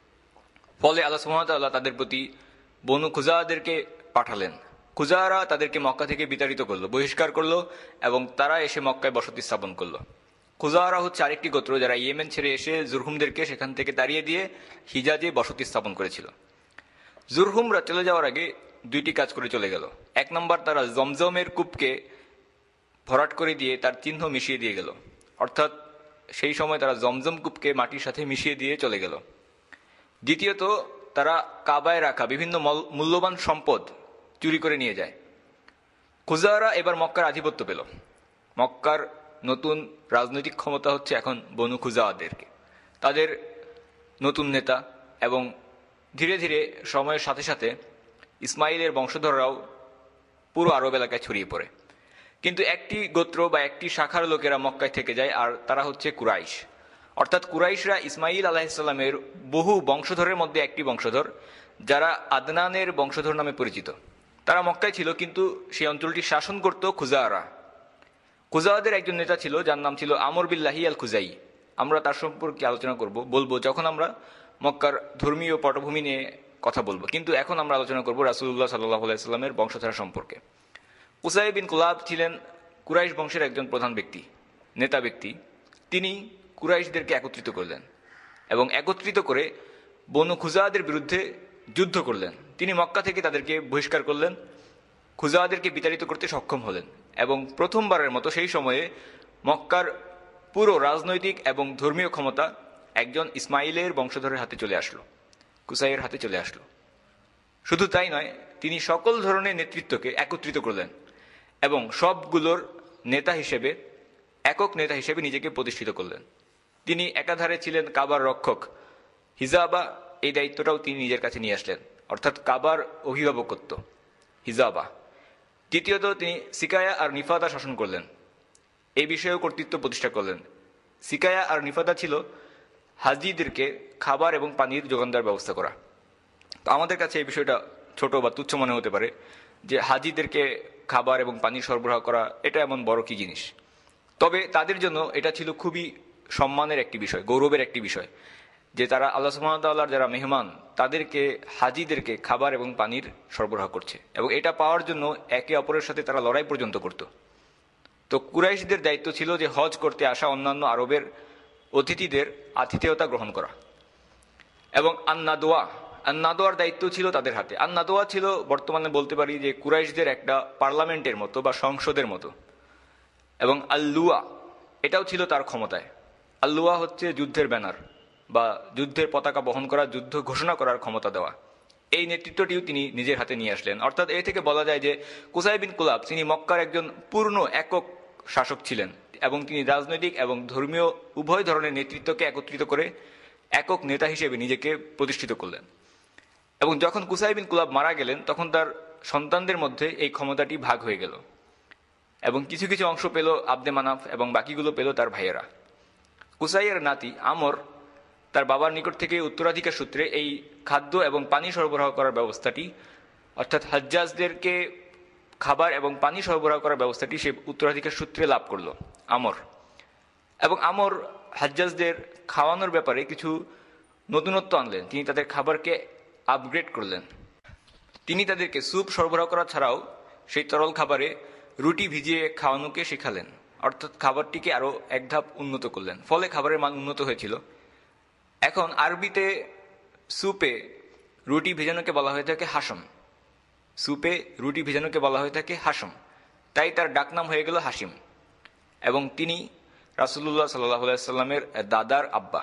ফলে আল্লাহ সুবহানাহু ওয়া তাআলা তাদের প্রতি বনু খুজাদেরকে পাঠালেন। খুজারা তাদেরকে মক্কা থেকে বিতাড়িত করলো, বহিষ্কার করলো, এবং তারা এসে মক্কায় বসতি স্থাপন করলো। খুজারা হচ্ছে আরেকটি গোত্র যারা ইয়েমেন ছেড়ে এসে জুরহুমদেরকে সেখান থেকে তাড়িয়ে দিয়ে হিজাজে বসতি স্থাপন করেছিল। জুরহুমরা চলে যাওয়ার আগে দুইটি কাজ করে চলে গেল। এক নম্বর, তারা জমজমের কূপকে ভরাট করে দিয়ে তার চিহ্ন মিশিয়ে দিয়ে গেল, অর্থাৎ সেই সময় তারা জমজম কূপকে মাটির সাথে মিশিয়ে দিয়ে চলে গেল। দ্বিতীয়ত, তারা কাবায় রাখা বিভিন্ন মূল্যবান সম্পদ চুরি করে নিয়ে যায়। খুজারা এবার মক্কার আধিপত্য পেল। মক্কার নতুন রাজনৈতিক ক্ষমতা হচ্ছে এখন বনু খুজাদেরকে, তাদের নতুন নেতা, এবং ধীরে ধীরে সময়ের সাথে সাথে ইসমাইলের বংশধররাও পুরো আরব এলাকায় ছড়িয়ে পড়ে। কিন্তু একটি গোত্র বা একটি শাখার লোকেরা মক্কায় থেকে যায়, আর তারা হচ্ছে কুরাইশ। অর্থাৎ কুরাইশরা ইসমাইল আলাইহিসসালামের বহু বংশধরের মধ্যে একটি বংশধর, যারা আদনানের বংশধর নামে পরিচিত। তারা মক্কায় ছিল, কিন্তু সেই অঞ্চলটি শাসন করত খুজারা। খুজাদের একজন নেতা ছিল যার নাম ছিল আমর বিল্লাহি আল খুজাই। আমরা তার সম্পর্কে আলোচনা বলবো যখন আমরা মক্কার ধর্মীয় পটভূমি নিয়ে কথা বলবো, কিন্তু এখন আমরা আলোচনা করব রাসূলুল্লাহ সাল্লাল্লাহু আলাইহি ওয়াসাল্লামের বংশধারা সম্পর্কে। কুসাই বিন কুলাব ছিলেন কুরাইশ বংশের একজন প্রধান ব্যক্তি, নেতা ব্যক্তি। তিনি কুরাইশদেরকে একত্রিত করলেন এবং একত্রিত করে বনু খুজাদের বিরুদ্ধে যুদ্ধ করলেন। তিনি মক্কা থেকে তাদেরকে বহিষ্কার করলেন, খুজাদেরকে বিতাড়িত করতে সক্ষম হলেন, এবং প্রথমবারের মতো সেই সময়ে মক্কার পুরো রাজনৈতিক এবং ধর্মীয় ক্ষমতা একজন ইসমাইলের বংশধরের হাতে চলে আসলো, কুসাইয়ের হাতে চলে আসলো। শুধু তাই নয়, তিনি সকল ধরনের নেতৃত্বকে একত্রিত করলেন এবং সবগুলোর নেতা হিসেবে, একক নেতা হিসেবে নিজেকে প্রতিষ্ঠিত করলেন। তিনি একাধারে ছিলেন কাবার রক্ষক, হিজাবা, এই দায়িত্বটাও তিনি নিজের কাছে নিয়ে আসলেন, অর্থাৎ কাবার অভিভাবকত্ব, হিজাবা। দ্বিতীয়ত, তিনি সিকায়া আর নিফাদা শাসন করলেন, এই বিষয়েও কর্তৃত্ব প্রতিষ্ঠা করলেন। সিকায়া আর নিফাদা ছিল হাজিদেরকে খাবার এবং পানির যোগান দেওয়ার ব্যবস্থা করা। তো আমাদের কাছে এই বিষয়টা ছোট বা তুচ্ছ মনে হতে পারে যে হাজিদেরকে খাবার এবং পানি সরবরাহ করা এটা এমন বড় কি জিনিস। তবে তাদের জন্য এটা ছিল খুবই সম্মানের একটি বিষয়, গৌরবের একটি বিষয়, যে তারা আল্লাহ সুবহানাহু ওয়া তাআলার যারা মেহমান তাদেরকে, হাজিদেরকে খাবার এবং পানির সরবরাহ করছে, এবং এটা পাওয়ার জন্য একে অপরের সাথে তারা লড়াই পর্যন্ত করত। তো কুরাইশদের দায়িত্ব ছিল যে হজ করতে আসা অন্যান্য আরবের অতিথিদের আতিথেয়তা গ্রহণ করা, এবং আন্নাদোয়ার দায়িত্ব ছিল তাদের হাতে। আন্নাদোয়া ছিল বর্তমানে বলতে পারি যে কুরাইশদের একটা পার্লামেন্টের মতো বা সংসদের মতো, এবং আল্লুয়া এটাও ছিল তার ক্ষমতায়। আল্লুয়া হচ্ছে যুদ্ধের ব্যানার বা যুদ্ধের পতাকা বহন করা, যুদ্ধ ঘোষণা করার ক্ষমতা দেওয়া। এই নেতৃত্বটিও তিনি নিজের হাতে নিয়ে আসলেন। অর্থাৎ এ থেকে বলা যায় যে কুসাই বিন কুলাব তিনি মক্কার একজন পূর্ণ একক শাসক ছিলেন, এবং তিনি রাজনৈতিক এবং ধর্মীয় উভয় ধরনের নেতৃত্বকে একত্রিত করে একক নেতা হিসেবে নিজেকে প্রতিষ্ঠিত করলেন। এবং যখন কুসাই বিন কুলাব মারা গেলেন, তখন তার সন্তানদের মধ্যে এই ক্ষমতাটি ভাগ হয়ে গেল, এবং কিছু কিছু অংশ পেল আবদে মানাফ এবং বাকিগুলো পেল তার ভাইয়েরা। কুসাইয়ের নাতি আমর তার বাবার নিকট থেকে উত্তরাধিকার সূত্রে এই খাদ্য এবং পানি সরবরাহ করার ব্যবস্থাটি, অর্থাৎ হাজ্জাজদেরকে খাবার এবং পানি সরবরাহ করার ব্যবস্থাটি সে উত্তরাধিকার সূত্রে লাভ করলো আমর। এবং আমর হাজ্জাজদের খাওয়ানোর ব্যাপারে কিছু নতুনত্ব আনলেন। তিনি তাদের খাবারকে আপগ্রেড করলেন। তিনি তাদেরকে স্যুপ সরবরাহ করা ছাড়াও সেই তরল খাবারে রুটি ভিজিয়ে খাওয়ানোকে শেখালেন, অর্থাৎ খাবারটিকে আরও এক ধাপ উন্নত করলেন। ফলে খাবারের মান উন্নত হয়েছিল। এখন আরবিতে স্যুপে রুটি ভেজানোকে বলা হয়ে থাকে হাসম, স্যুপে রুটি ভেজানোকে বলা হয়ে থাকে হাসম, তাই তার ডাকনাম হয়ে গেল হাসিম। এবং তিনি রাসূলুল্লাহ সাল্লাল্লাহু আলাইহি সাল্লামের দাদার আব্বা।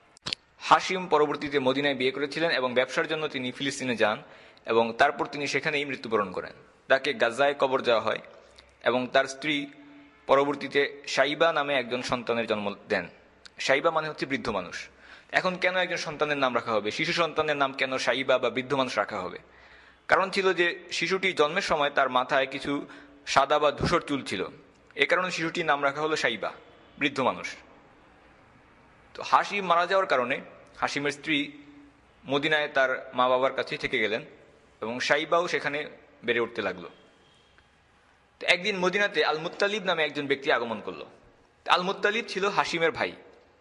হাসিম পরবর্তীতে মদিনায় বিয়ে করেছিলেন এবং ব্যবসার জন্য তিনি ফিলিস্তিনে যান, এবং তারপর তিনি সেখানেই মৃত্যুবরণ করেন। তাকে গাজায় কবর দেওয়া হয়, এবং তার স্ত্রী পরবর্তীতে সাইবা নামে একজন সন্তানের জন্ম দেন। সাইবা মানে হচ্ছে বৃদ্ধ মানুষ। এখন কেন একজন সন্তানের নাম রাখা হবে, শিশু সন্তানের নাম কেন সাইবা বা বৃদ্ধ মানুষ রাখা হবে? কারণ ছিল যে শিশুটি জন্মের সময় তার মাথায় কিছু সাদা বা ধূসর চুল ছিল, এ কারণে শিশুটির নাম রাখা হলো সাইবা, বৃদ্ধ মানুষ। তো হাসিম মারা যাওয়ার কারণে হাশিমের স্ত্রী মদিনায় তার মা বাবার কাছে থেকে গেলেন এবং সাইবাও সেখানে বেড়ে উঠতে লাগলো। তো একদিন মদিনাতে আল মুত্তালিব নামে একজন ব্যক্তি আগমন করলো। আল মুত্তালিব ছিল হাশিমের ভাই।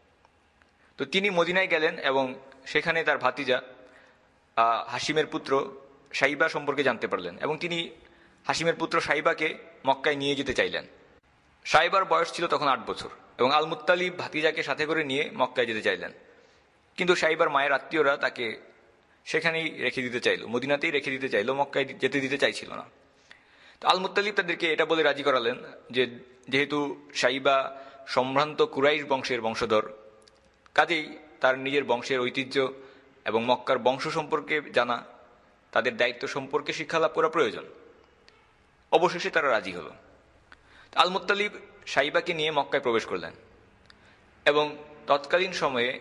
তো তিনি মদিনায় গেলেন এবং সেখানে তার ভাতিজা হাশিমের পুত্র সাইবা সম্পর্কে জানতে পারলেন এবং তিনি হাশিমের পুত্র সাইবাকে মক্কায় নিয়ে যেতে চাইলেন। সাইবার বয়স ছিল তখন 8 বছর এবং আল মুত্তালিব ভাতিজাকে সাথে করে নিয়ে মক্কায় যেতে চাইলেন, কিন্তু সাইবার মায়ের আত্মীয়রা তাকে সেখানেই রেখে দিতে চাইল, মদিনাতেই রেখে দিতে চাইল, মক্কায় যেতে দিতে চাইছিল না। তো আল মুত্তালিব তাদেরকে এটা বলে রাজি করালেন যে যেহেতু সাইবা সম্ভ্রান্ত কুরাইশ বংশের বংশধর, কাজেই তার নিজের বংশের ঐতিহ্য এবং মক্কার বংশ সম্পর্কে জানা, তাদের দায়িত্ব সম্পর্কে শিক্ষালাভ করা প্রয়োজন। অবশেষে তারা রাজি হলো। আল মুত্তালিব সাইবাকে নিয়ে মক্কায় প্রবেশ করলেন এবং তৎকালীন সময়ে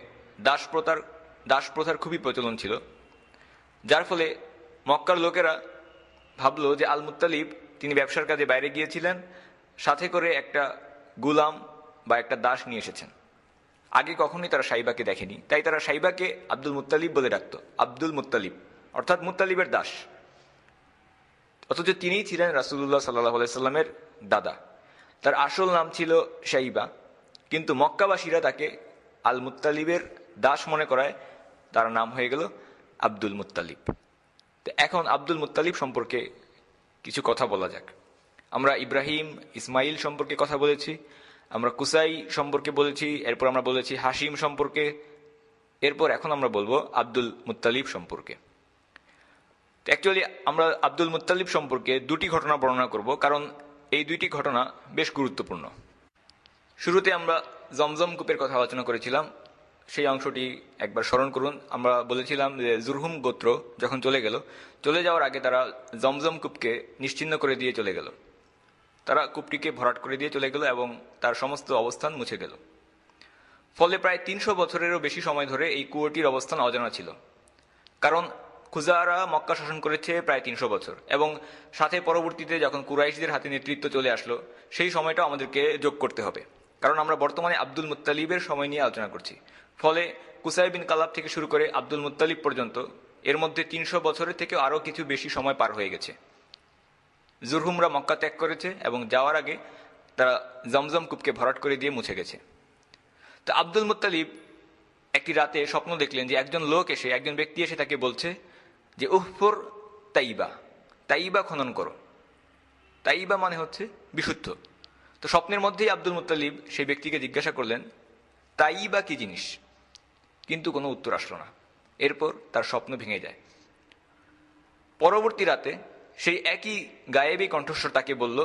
দাস প্রথার খুবই প্রচলন ছিল, যার ফলে মক্কার লোকেরা ভাবলো যে আল মুত্তালিব তিনি ব্যবসার কাজে বাইরে গিয়েছিলেন, সাথে করে একটা গুলাম বা একটা দাস নিয়ে এসেছেন। আগে কখনোই তারা সাইবাকে দেখেনি, তাই তারা সাইবাকে আব্দুল মুত্তালিব বলে ডাকত, আব্দুল মুত্তালিব অর্থাৎ মুত্তালিবের দাস। অথচ তিনিই ছিলেন রাসূলুল্লাহ সাল্লাল্লাহু আলাইহি সাল্লামের দাদা। তার আসল নাম ছিল সাইবা, কিন্তু মক্কাবাসীরা তাকে আল মুত্তালিবের দাস মনে করায় তার নাম হয়ে গেল আব্দুল মুত্তালিব। তো এখন আব্দুল মুত্তালিব সম্পর্কে কিছু কথা বলা যাক। আমরা ইব্রাহিম ইসমাইল সম্পর্কে কথা বলেছি, আমরা কুসাই সম্পর্কে বলেছি, এরপর আমরা বলেছি হাশিম সম্পর্কে, এরপর এখন আমরা বলবো আব্দুল মুত্তালিব সম্পর্কে। অ্যাকচুয়ালি আমরা আব্দুল মুত্তালিব সম্পর্কে দুটি ঘটনা বর্ণনা করব, কারণ এই দুইটি ঘটনা বেশ গুরুত্বপূর্ণ। শুরুতে আমরা জমজম কূপের কথা আলোচনা করেছিলাম, সেই অংশটি একবার স্মরণ করুন। আমরা বলেছিলাম যে জুরহুম গোত্র যখন চলে যাওয়ার আগে তারা জমজম কূপকে নিশ্চিহ্ন করে দিয়ে চলে গেল, তারা কূপটিকে ভরাট করে দিয়ে চলে গেল এবং তার সমস্ত অবস্থান মুছে গেল। ফলে প্রায় 300 বছরেরও বেশি সময় ধরে এই কুয়োটির অবস্থান অজানা ছিল, কারণ খুজারা মক্কা শাসন করেছে প্রায় 300 বছর এবং সাথে পরবর্তীতে যখন কুরাইশদের হাতে নেতৃত্ব চলে আসলো সেই সময়টাও আমাদেরকে যোগ করতে হবে, কারণ আমরা বর্তমানে আব্দুল মুত্তালিবের সময় নিয়ে আলোচনা করছি। ফলে কুসাই বিন কালাব থেকে শুরু করে আব্দুল মুত্তালিব পর্যন্ত এর মধ্যে 300 বছরের থেকে আরও কিছু বেশি সময় পার হয়ে গেছে। জুরহুমরা মক্কা ত্যাগ করেছে এবং যাওয়ার আগে তারা জমজম কূপকে ভরাট করে দিয়ে মুছে গেছে। তো আব্দুল মুত্তালিব একটি রাতে স্বপ্ন দেখলেন যে একজন ব্যক্তি এসে তাকে বলছে যে উহফুর তাইবা খনন করো। তাইবা মানে হচ্ছে বিশুদ্ধ। তো স্বপ্নের মধ্যেই আব্দুল মুত্তালিব সেই ব্যক্তিকে জিজ্ঞাসা করলেন তাইবা কি জিনিস, কিন্তু কোনো উত্তর আসলো না। এরপর তার স্বপ্ন ভেঙে যায়। পরবর্তী রাতে সেই একই গায়েবী কণ্ঠস্বর তাকে বলল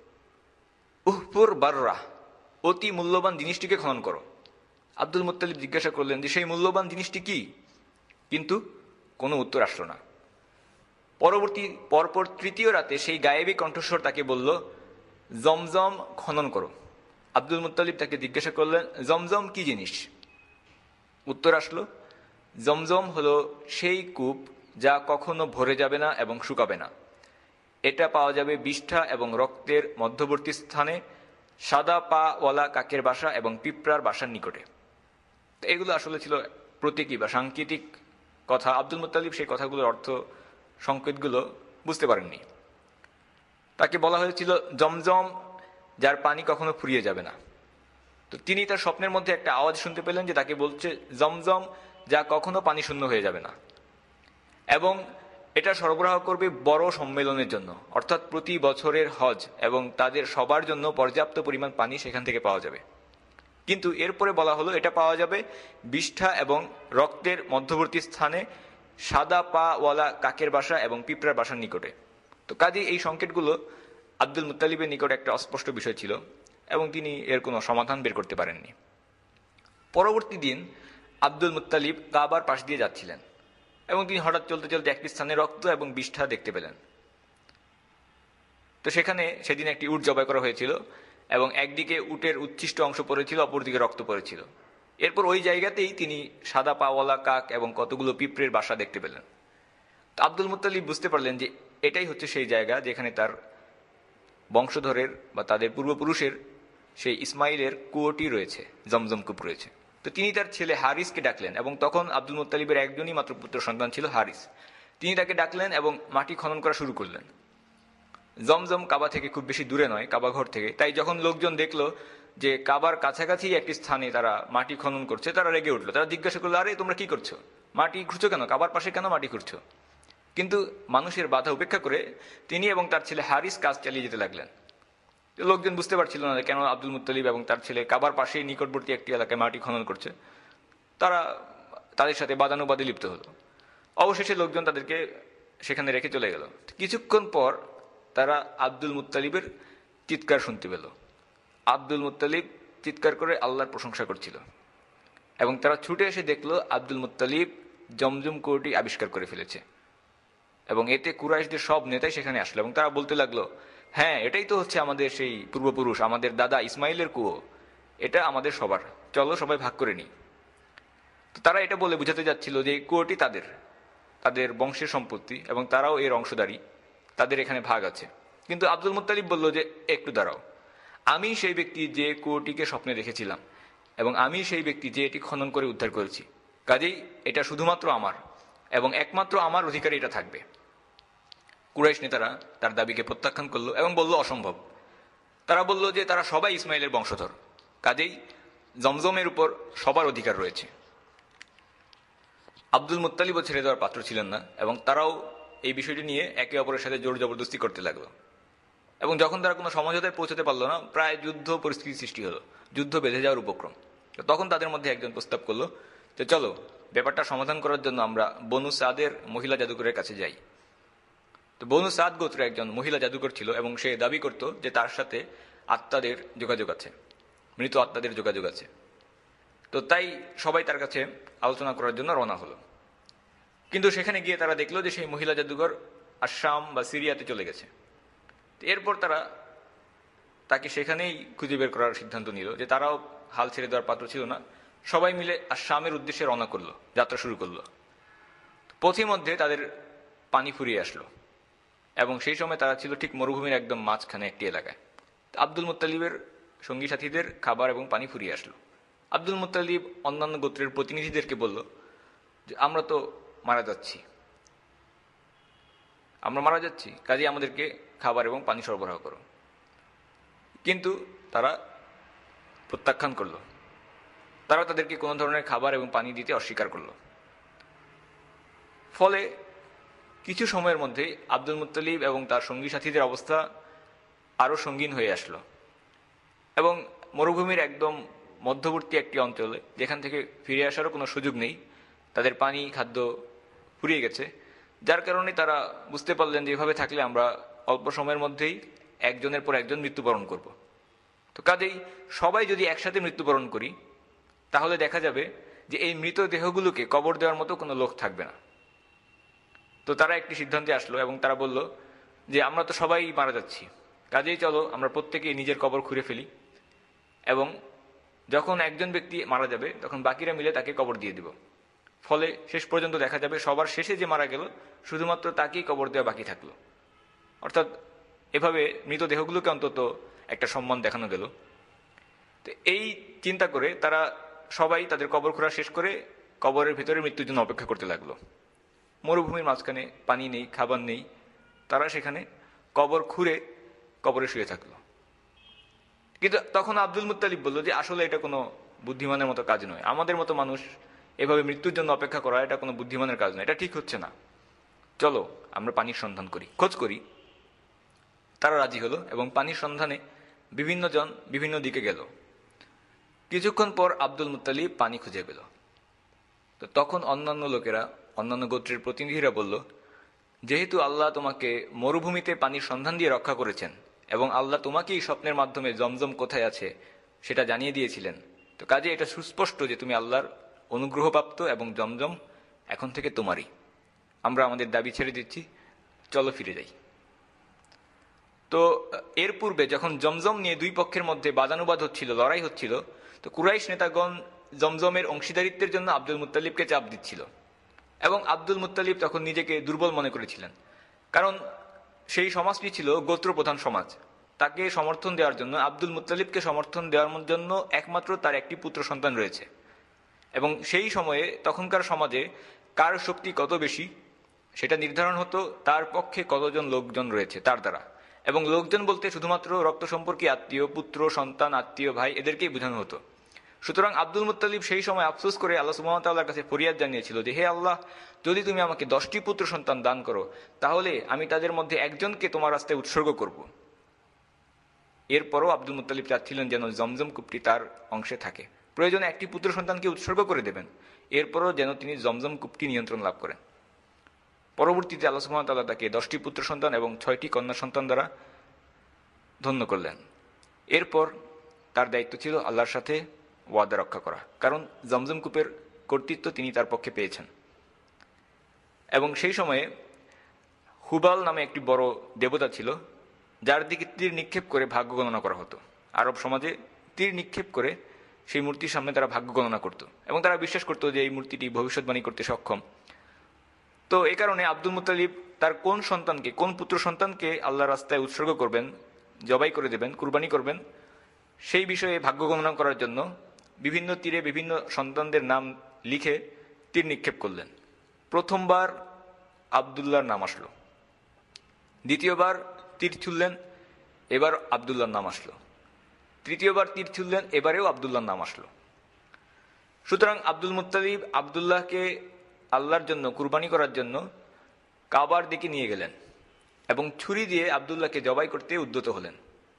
উহফুর বাররা, অতি মূল্যবান জিনিসটিকে খনন করো। আব্দুল মুত্তালিব জিজ্ঞাসা করলেন যে সেই মূল্যবান জিনিসটি কি, কিন্তু কোনো উত্তর আসলো না। পরপর তৃতীয় রাতে সেই গায়েবী কণ্ঠস্বর তাকে বলল জমজম খনন করো। আব্দুল মুত্তালিব তাকে জিজ্ঞাসা করলেন জমজম কি জিনিস। উত্তর আসলো জমজম হলো সেই কূপ যা কখনো ভরে যাবে না এবং শুকাবে না। এটা পাওয়া যাবে বিষ্ঠা এবং রক্তের মধ্যবর্তী স্থানে, সাদা পাওয়ালা কাকের বাসা এবং পিঁপড়ার বাসার নিকটে। এগুলো আসলে ছিল প্রতীকী বা সাংকেতিক কথা। আব্দুল মুত্তালিব সেই কথাগুলোর অর্থ সংকেতগুলো বুঝতে পারেননি। তাকে বলা হয়েছিল জমজম যার পানি কখনো ফুরিয়ে যাবে না। তো তিনি তার স্বপ্নের মধ্যে একটা আওয়াজ শুনতে পেলেন যে তাকে বলছে জমজম যা কখনো পানি শূন্য হয়ে যাবে না, এবং এটা সরবরাহ করবে বড় সম্মেলনের জন্য, অর্থাৎ প্রতি বছরের হজ, এবং তাদের সবার জন্য পর্যাপ্ত পরিমাণ পানি সেখান থেকে পাওয়া যাবে। কিন্তু এরপরে বলা হলো এটা পাওয়া যাবে বিষ্ঠা এবং রক্তের মধ্যবর্তী স্থানে, সাদা পাওয়ালা কাকের বাসা এবং পিঁপড়ার বাসার নিকটে। তো কাজেই এই সংকেতগুলো আব্দুল মুত্তালিবের নিকট একটা অস্পষ্ট বিষয় ছিল এবং তিনি এর কোনো সমাধান বের করতে পারেননি। পরবর্তী দিন আব্দুল মুত্তালিব কাবার পাশ দিয়ে যাচ্ছিলেন এবং তিনি হঠাৎ চলতে চলতে একটি স্থানে রক্ত এবং বিষ্ঠা দেখতে পেলেন। তো সেখানে সেদিন একটি উট জবাই করা হয়েছিল এবং একদিকে উটের উচ্ছিষ্ট অংশ পড়েছিল, অপরদিকে রক্ত পড়েছিল। এরপর ওই জায়গাতেই তিনি সাদা পাওয়ালা কাক এবং কতগুলো পিঁপড়ের বাসা দেখতে পেলেন। তো আব্দুল মুত্তালিব বুঝতে পারলেন যে এটাই হচ্ছে সেই জায়গা যেখানে তার বংশধরের বা তাদের পূর্বপুরুষের সেই ইসমাইলের কুয়োটি রয়েছে, জমজম কূপ রয়েছে। তো তো তিনি তার ছেলে হারিসকে ডাকলেন, এবং তখন আব্দুল মুত্তালিবের একজনই মাত্র পুত্র সন্তান ছিল, হারিস। তিনি তাকে ডাকলেন এবং মাটি খনন করা শুরু করলেন। জমজম কাবা থেকে খুব বেশি দূরে নয়, কাবা ঘর থেকে। তাই যখন লোকজন দেখলো যে কাবার কাছাকাছি একটি স্থানে তারা মাটি খনন করছে, তারা রেগে উঠলো। তারা জিজ্ঞাসা করলো, আরে তোমরা কি করছো, মাটি খুঁড়ছো কেন, কাবার পাশে কেন মাটি খুঁড়ছো? কিন্তু মানুষের বাধা উপেক্ষা করে তিনি এবং তার ছেলে হারিস কাজ চালিয়ে যেতে লাগলেন। লোকজন বুঝতে পারছিল না কেন আব্দুল মুত্তালিব এবং তার ছেলে কাবার পাশেই নিকটবর্তী একটি এলাকায় মাটি খনন করছে। তারা তাদের সাথে বাদানুবাদে লিপ্ত হলো। অবশেষে লোকজন তাদেরকে সেখানে রেখে চলে গেল। কিছুক্ষণ পর তারা আব্দুল মুত্তালিবের চিৎকার শুনতে পেল। আব্দুল মুত্তালিব চিৎকার করে আল্লাহর প্রশংসা করছিল, এবং তারা ছুটে এসে দেখলো আব্দুল মুত্তালিব জমজম কুয়োটি আবিষ্কার করে ফেলেছে। এবং এতে কুরাইশদের সব নেতাই সেখানে আসলো, এবং তারা বলতে লাগলো, হ্যাঁ, এটাই তো হচ্ছে আমাদের সেই পূর্বপুরুষ, আমাদের দাদা ইসমাইলের কুয়ো, এটা আমাদের সবার, চলো সবাই ভাগ করে নিই। তো তারা এটা বলে বুঝাতে যাচ্ছিল যে এই কুয়োটি তাদের বংশের সম্পত্তি এবং তারাও এর অংশধারী, তাদের এখানে ভাগ আছে। কিন্তু আব্দুল মুত্তালিব বলল যে একটু দাঁড়াও, আমি সেই ব্যক্তি যে কুয়োটিকে স্বপ্নে দেখেছিলাম, এবং আমি সেই ব্যক্তি যে এটি খনন করে উদ্ধার করেছি, কাজেই এটা শুধুমাত্র আমার এবং একমাত্র আমার অধিকারে এটা থাকবে। কুরাইশ নেতারা তার দাবিকে প্রত্যাখ্যান করলো এবং বলল অসম্ভব। তারা বলল যে তারা সবাই ইসমাইলের বংশধর, কাজেই জমজমের উপর সবার অধিকার রয়েছে। আব্দুল মুত্তালিবও ছেড়ে দেওয়ার পাত্র ছিলেন না, এবং তারাও এই বিষয়টি নিয়ে একে অপরের সাথে জোর জবরদস্তি করতে লাগলো। এবং যখন তারা কোনো সমঝোতায় পৌঁছতে পারলো না, প্রায় যুদ্ধ পরিস্থিতি সৃষ্টি হলো, যুদ্ধ বেঁধে যাওয়ার উপক্রম। তখন তাদের মধ্যে একজন প্রস্তাব করলো যে চলো ব্যাপারটা সমাধান করার জন্য আমরা বনু সাদের মহিলা জাদুকরের কাছে যাই। তো বনু সাদ গোত্রে একজন মহিলা জাদুকর ছিল, এবং সে দাবি করত যে তার সাথে আত্মাদের যোগাযোগ আছে, মৃত আত্মাদের যোগাযোগ আছে। তো তাই সবাই তার কাছে আলোচনা করার জন্য রওনা হলো। কিন্তু সেখানে গিয়ে তারা দেখলো যে সেই মহিলা জাদুঘর আসাম বা সিরিয়াতে চলে গেছে। এরপর তারা তাকে সেখানেই খুঁজে বের করার সিদ্ধান্ত নিল, যে তারাও হাল ছেড়ে দেওয়ার পাত্র ছিল না। সবাই মিলে আসামের উদ্দেশ্যে রওনা করলো, যাত্রা শুরু করলো। পথিমধ্যে তাদের পানি ফুরিয়ে আসলো, এবং সেই সময় তারা ছিল ঠিক মরুভূমির একদম মাঝখানে একটি এলাকায়। আব্দুল মুত্তালিবের সঙ্গী সাথীদের খাবার এবং পানি ফুরিয়ে আসলো। আব্দুল মুত্তালিব অন্যান্য গোত্রের প্রতিনিধিদেরকে বলল যে আমরা তো মারা যাচ্ছি, কাজেই আমাদেরকে খাবার এবং পানি সরবরাহ করো। কিন্তু তারা প্রত্যাখ্যান করলো, তারা তাদেরকে কোনো ধরনের খাবার এবং পানি দিতে অস্বীকার করলো। ফলে কিছু সময়ের মধ্যেই আব্দুল মুত্তালিব এবং তার সঙ্গী সাথীদের অবস্থা আরও সঙ্গীন হয়ে আসলো, এবং মরুভূমির একদম মধ্যবর্তী একটি অঞ্চলে, যেখান থেকে ফিরে আসারও কোনো সুযোগ নেই, তাদের পানি খাদ্য ফুরিয়ে গেছে, যার কারণে তারা বুঝতে পারলেন যে এভাবে থাকলে আমরা অল্প সময়ের মধ্যেই একজনের পর একজন মৃত্যুবরণ করব। তো কাজেই সবাই যদি একসাথে মৃত্যুবরণ করি, তাহলে দেখা যাবে যে এই মৃত দেহগুলোকে কবর দেওয়ার মতো কোনো লোক থাকবে না। তো তারা একটি সিদ্ধান্তে আসলো, এবং তারা বলল যে আমরা তো সবাই মারা যাচ্ছি, কাজেই চলো আমরা প্রত্যেকে নিজের কবর খুঁড়ে ফেলি, এবং যখন একজন ব্যক্তি মারা যাবে তখন বাকিরা মিলে তাকে কবর দিয়ে দিব। ফলে শেষ পর্যন্ত দেখা যাবে সবার শেষে যে মারা গেল শুধুমাত্র তাকেই কবর দেওয়া বাকি থাকলো। অর্থাৎ এভাবে মৃতদেহগুলোকে অন্তত একটা সম্মান দেখানো গেল। তো এই চিন্তা করে তারা সবাই তাদের কবর খোঁড়া শেষ করে কবরের ভেতরে মৃত্যুর জন্য অপেক্ষা করতে লাগলো। মরুভূমির মাঝখানে পানি নেই, খাবার নেই, তারা সেখানে কবর খুঁড়ে কবরে শুয়ে থাকলো। কিন্তু তখন আব্দুল মুত্তালিব বলল যে আসলে এটা কোনো বুদ্ধিমানের মতো কাজ নয়, আমাদের মতো মানুষ এভাবে মৃত্যুর জন্য অপেক্ষা করা এটা কোনো বুদ্ধিমানের কাজ নয়, এটা ঠিক হচ্ছে না, চলো আমরা পানির সন্ধান করি, খোঁজ করি। তারা রাজি হলো, এবং পানির সন্ধানে বিভিন্ন জন বিভিন্ন দিকে গেল। কিছুক্ষণ পর আব্দুল মুত্তালিব পানি খুঁজে পেল। তো তখন অন্যান্য লোকেরা, অন্যান্য গোত্রের প্রতিনিধিরা বলল, যেহেতু আল্লাহ তোমাকে মরুভূমিতে পানির সন্ধান দিয়ে রক্ষা করেছেন, এবং আল্লাহ তোমাকেই স্বপ্নের মাধ্যমে জমজম কোথায় আছে সেটা জানিয়ে দিয়েছিলেন, তো কাজে এটা সুস্পষ্ট যে তুমি আল্লাহর অনুগ্রহপ্রাপ্ত, এবং জমজম এখন থেকে তোমারই। আমরা আমাদের দাবি ছেড়ে দিচ্ছি, চলো ফিরে যাই। তো এর পূর্বে যখন জমজম নিয়ে দুই পক্ষের মধ্যে বাদানুবাদ হচ্ছিল, লড়াই হচ্ছিল, তো কুরাইশ নেতাগণ জমজমের অংশীদারিত্বের জন্য আব্দুল মুত্তালিবকে চাপ দিচ্ছিল, এবং আব্দুল মুত্তালিব তখন নিজেকে দুর্বল মনে করেছিলেন, কারণ সেই সমাজটি ছিল গোত্রপ্রধান সমাজ। তাকে সমর্থন দেওয়ার জন্য, আব্দুল মুত্তালিবকে সমর্থন দেওয়ার জন্য একমাত্র তার একটি পুত্র সন্তান রয়েছে, এবং সেই সময়ে তখনকার সমাজে কার শক্তি কত বেশি সেটা নির্ধারণ হতো তার পক্ষে কতজন লোকজন রয়েছে তার দ্বারা। এবং লোকজন বলতে শুধুমাত্র রক্ত সম্পর্কী আত্মীয়, পুত্র, সন্তান, আত্মীয়, ভাই, এদেরকেই বোঝানো হতো। সুতরাং আব্দুল মুত্তালিব সেই সময় আফসোস করে আল্লাহ সুবহানাহু ওয়া তাআলার কাছে ফরিয়াদ জানিয়েছিল যে, হে আল্লাহ, যদি তুমি আমাকে 10টি পুত্র সন্তান দান করো তাহলে আমি তাদের মধ্যে একজনকে তোমার রাস্তায় উৎসর্গ করব। এরপরও আব্দুল মুত্তালিব চাচ্ছিলেন যেন জমজম কূপটি তার অংশে থাকে, প্রয়োজনে একটি পুত্র সন্তানকে উৎসর্গ করে দেবেন, এরপরও যেন তিনি জমজম কূপটি নিয়ন্ত্রণ লাভ করেন। পরবর্তীতে আল্লাহ সুবহানাহু ওয়া তাআলা তাকে 10টি পুত্র সন্তান এবং 6টি কন্যা সন্তান দ্বারা ধন্য করলেন। এরপর তার দায়িত্ব ছিল আল্লাহর সাথে ওয়াদা রক্ষা করা, কারণ জমজম কূপের কর্তৃত্ব তিনি তার পক্ষে পেয়েছেন। এবং সেই সময়ে হুবাল নামে একটি বড় দেবতা ছিল, যার দিকে তীর নিক্ষেপ করে ভাগ্য গণনা করা হতো। আরব সমাজে তীর নিক্ষেপ করে সেই মূর্তির সামনে তারা ভাগ্য গণনা করত এবং তারা বিশ্বাস করত যে এই মূর্তিটি ভবিষ্যৎবাণী করতে সক্ষম। তো এই কারণে আব্দুল মুত্তালিব তার কোন সন্তানকে, কোন পুত্র সন্তানকে আল্লাহর রাস্তায় উৎসর্গ করবেন, জবাই করে দেবেন, কুরবানি করবেন, সেই বিষয়ে ভাগ্য গণনা করার জন্য বিভিন্ন তীরে বিভিন্ন সন্তানদের নাম লিখে তীর নিক্ষেপ করলেন। প্রথমবার আবদুল্লাহর নাম আসলো, দ্বিতীয়বার তীর ছুড়লেন, এবার আবদুল্লাহর নাম আসলো, তৃতীয়বার তীর ছুড়লেন, এবারেও আবদুল্লাহর নাম আসলো। সুতরাং আব্দুল মুত্তালিব আবদুল্লাহকে আল্লাহর জন্য কুরবানি করার জন্য কাবার দিকে নিয়ে গেলেন এবং ছুরি দিয়ে আবদুল্লাহকে জবাই করতে উদ্যত হলেন।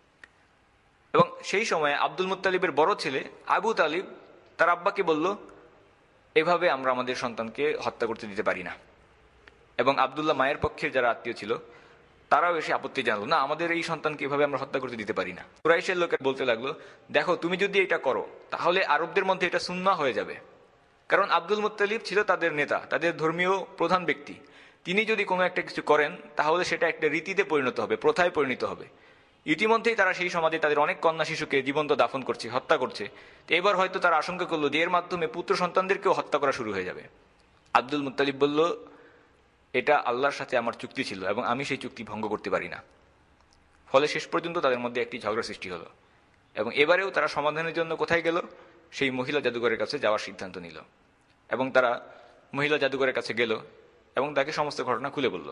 এবং সেই সময় আব্দুল মুত্তালিবের বড় ছেলে আবু তালিব তার আব্বাকে বলল, এভাবে আমরা আমাদের সন্তানকে হত্যা করতে দিতে পারি না। এবং আবদুল্লাহ মায়ের পক্ষের যারা আত্মীয় ছিল তারাও এসে আপত্তি জানালো, না, আমাদের এই সন্তানকে এভাবে আমরা হত্যা করতে দিতে পারি না। কুরাইশের লোকের বলতে লাগলো, দেখো, তুমি যদি এটা করো তাহলে আরবদের মধ্যে এটা সুন্নাহ হয়ে যাবে। কারণ আব্দুল মুত্তালিব ছিল তাদের নেতা, তাদের ধর্মীয় প্রধান ব্যক্তি। তিনি যদি কোনো একটা কিছু করেন তাহলে সেটা একটা রীতিতে পরিণত হবে, প্রথায় পরিণত হবে। ইতিমধ্যেই তারা সেই সমাজে তাদের অনেক কন্যা শিশুকে জীবন্ত দাফন করছে, হত্যা করছে। তো এবার হয়তো তারা আশঙ্কা করলো যে এর মাধ্যমে পুত্র সন্তানদেরকেও হত্যা করা শুরু হয়ে যাবে। আব্দুল মুত্তালিব বলল, এটা আল্লাহর সাথে আমার চুক্তি ছিল এবং আমি সেই চুক্তি ভঙ্গ করতে পারি না। ফলে শেষ পর্যন্ত তাদের মধ্যে একটি ঝগড়া সৃষ্টি হলো এবং এবারেও তারা সমাধানের জন্য কোথায় গেল, সেই মহিলা জাদুঘরের কাছে যাওয়ার সিদ্ধান্ত নিল। এবং তারা মহিলা জাদুঘরের কাছে গেল এবং তাকে সমস্ত ঘটনা খুলে বলল।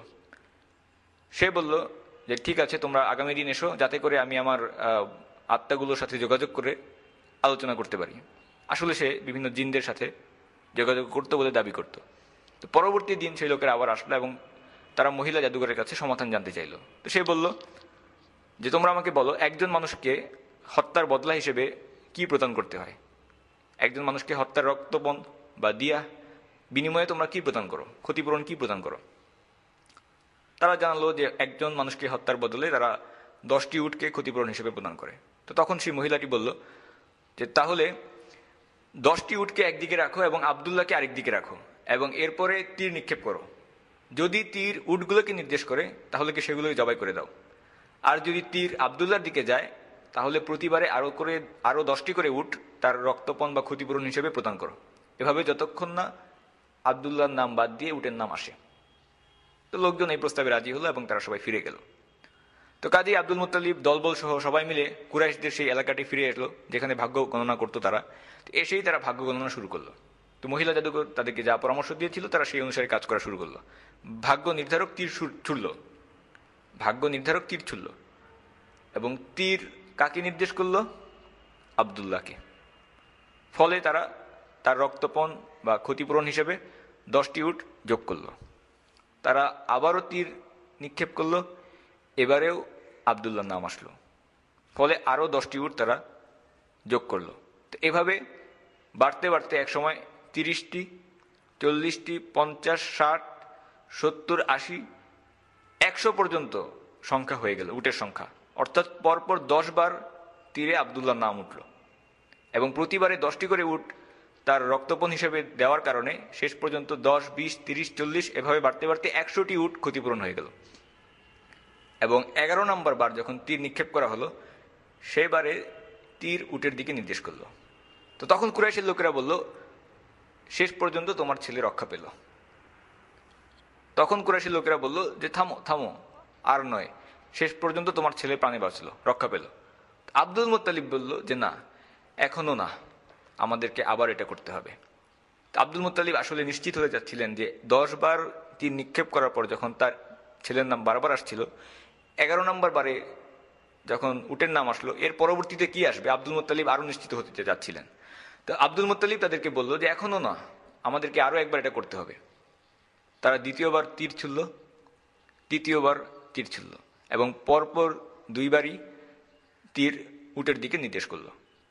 সে বলল যে, ঠিক আছে, তোমরা আগামী দিন এসো, যাতে করে আমি আমার আত্মাগুলোর সাথে যোগাযোগ করে আলোচনা করতে পারি। আসলে সে বিভিন্ন জিনদের সাথে যোগাযোগ করতো বলে দাবি করত। তো পরবর্তী দিন সেই লোকেরা আবার আসলো এবং তারা মহিলা জাদুঘরের কাছে সমাধান জানতে চাইল। তো সে বলল যে, তোমরা আমাকে বলো, একজন মানুষকে হত্যার বদলা হিসেবে কি প্রদান করতে হয়? একজন মানুষকে হত্যার রক্তপণ বা দিয়া বিনিময়ে তোমরা কি প্রদান করো, ক্ষতিপূরণ কি প্রদান করো? তারা জানালো যে একজন মানুষকে হত্যার বদলে তারা 10টি উটকে ক্ষতিপূরণ হিসেবে প্রদান করে। তো তখন সেই মহিলাটি বলল যে, তাহলে 10টি উটকে একদিকে রাখো এবং আবদুল্লাহকে আরেক দিকে রাখো এবং এরপরে তীর নিক্ষেপ করো। যদি তীর উটগুলোকে নির্দেশ করে তাহলে কি সেগুলোকে জবাই করে দাও, আর যদি তীর আবদুল্লাহর দিকে যায় তাহলে প্রতিবারে আরো 10টি করে উট তার রক্তপণ বা ক্ষতিপূরণ হিসেবে প্রদান করো। এভাবে যতক্ষণ না আবদুল্লাহর নাম বাদ দিয়ে উটের নাম আসে। তো লোকজন এই প্রস্তাবে রাজি হলো এবং তারা সবাই ফিরে গেল। তো কাজী আব্দুল মুত্তালিব দলবল সহ সবাই মিলে কুরাইশদের সেই এলাকাটি ফিরে এলো যেখানে ভাগ্য গণনা করতো তারা। তো এসেই তারা ভাগ্য গণনা শুরু করলো। তো মহিলা জাদুকর তাদেরকে যা পরামর্শ দিয়েছিল তারা সেই অনুসারে কাজ করা শুরু করলো। ভাগ্য নির্ধারক তীর ছুড়ল এবং তীর কাকে নির্দেশ করলো? আবদুল্লাহকে। ফলে তারা তার রক্তপণ বা ক্ষতিপূরণ হিসেবে 10টি উট যোগ করলো। তারা আবারও তীর নিক্ষেপ করলো, এবারেও আবদুল্লাহর নাম আসলো। ফলে আরও 10টি উট তারা যোগ করলো। তো এভাবে বাড়তে বাড়তে একসময় 30টি, 40টি, 50, 60, 70, 80, 100 পর্যন্ত সংখ্যা হয়ে গেল, উটের সংখ্যা। অর্থাৎ পরপর 10 বার তীরে আবদুল্লাহর নাম উঠল এবং প্রতিবারে 10টি করে উট তার রক্তপণ হিসেবে দেওয়ার কারণে শেষ পর্যন্ত 10, 20, 30, 40 এভাবে বাড়তে বাড়তে 100টি উট ক্ষতিপূরণ হয়ে গেল। এবং 11 নম্বর বার যখন তীর নিক্ষেপ করা হলো, সেবারে তীর উটের দিকে নির্দেশ করলো। তো তখন কুরাইশের লোকেরা বলল, শেষ পর্যন্ত তোমার ছেলে রক্ষা পেল। তখন কুরাইশের লোকেরা বলল যে, থামো থামো, আর নয়, শেষ পর্যন্ত তোমার ছেলে প্রাণে বাঁচলো, রক্ষা পেল। আব্দুল মুত্তালিব বলল যে, না, এখনো না, আমাদেরকে আবার এটা করতে হবে। আব্দুল মুত্তালিব আসলে নিশ্চিত হয়ে যাচ্ছিলেন যে 10 বার তীর নিক্ষেপ করার পর যখন তার ছেলের নাম বারবার আসছিল, 11 নম্বর বারে যখন উটের নাম আসলো, এর পরবর্তীতে কি আসবে আব্দুল মুত্তালিব আরো নিশ্চিত হতে যাচ্ছিলেন। তো আব্দুল মুত্তালিব তাদেরকে বলল যে এখনো না, আমাদেরকে আরো একবার এটা করতে হবে। তারা দ্বিতীয়বার তীর ছুড়ল, তৃতীয়বার তীর ছুড়ল, এবং পরপর 2 বারই তীর উটের দিকে নির্দেশ করলো।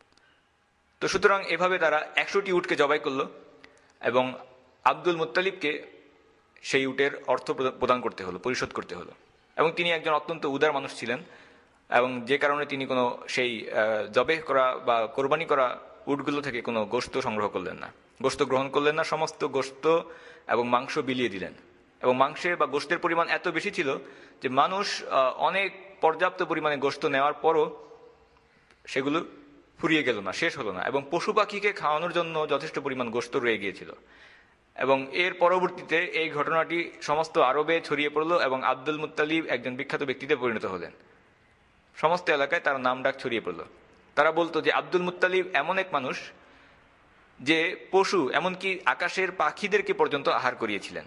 তো সুতরাং এভাবে তারা 100টি উটকে জবাই করলো এবং আব্দুল মুত্তালিবকে সেই উটের অর্থ প্রদান করতে হলো, পরিশোধ করতে হলো। এবং তিনি একজন অত্যন্ত উদার মানুষ ছিলেন, এবং যে কারণে তিনি কোনো সেই জবাই করা বা কোরবানি করা উটগুলো থেকে কোনো গোশত সংগ্রহ করলেন না, গোশত গ্রহণ করলেন না। সমস্ত গোশত এবং মাংস বিলিয়ে দিলেন। এবং মাংসের বা গোশতের পরিমাণ এত বেশি ছিল যে মানুষ অনেক পর্যাপ্ত পরিমাণে গোশত নেওয়ার পরও সেগুলো ফুরিয়ে গেল না, শেষ হলো না, এবং পশু পাখিকে খাওয়ানোর জন্য যথেষ্ট পরিমাণ গোশত রয়ে গিয়েছিল। এবং এর পরবর্তীতে এই ঘটনাটি সমস্ত আরবে ছড়িয়ে পড়লো এবং আব্দুল মুত্তালিব একজন বিখ্যাত ব্যক্তিতে পরিণত হলেন। সমস্ত এলাকায় তার নাম ডাক ছড়িয়ে পড়ল। তারা বলতো যে আব্দুল মুত্তালিব এমন এক মানুষ যে পশু, এমনকি আকাশের পাখিদেরকে পর্যন্ত আহার করিয়েছিলেন।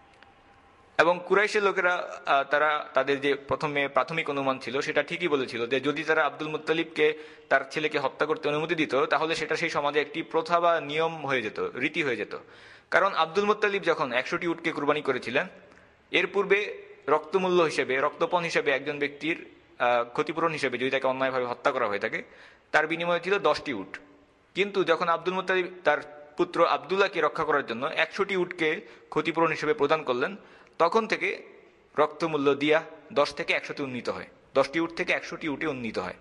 এবং কুরাইশের লোকেরা তারা তাদের যে প্রথমে প্রাথমিক অনুমান ছিল সেটা ঠিকই বলেছিল যে যদি তারা আব্দুল মুত্তালিবকে তার ছেলেকে হত্যা করতে অনুমতি দিত, তাহলে সেটা সেই সমাজে একটি প্রথা বা নিয়ম হয়ে যেত, রীতি হয়ে যেত। কারণ আব্দুল মুত্তালিব যখন 100টি উটকে কুরবানি করেছিলেন, এর পূর্বে রক্তমূল্য হিসেবে, রক্তপণ হিসেবে একজন ব্যক্তির ক্ষতিপূরণ হিসেবে যদি তাকে অন্যায়ভাবে হত্যা করা হয়ে থাকে, তার বিনিময়ে ছিল 10টি উট। কিন্তু যখন আব্দুল মুত্তালিব তার পুত্র আবদুল্লাহকে রক্ষা করার জন্য 100টি উটকে ক্ষতিপূরণ হিসেবে প্রদান করলেন, তখন থেকে রক্তমূল্য দিয়া 10 থেকে 100তে উন্নীত হয়, 10টি উট থেকে 100টি উটে উন্নীত হয়।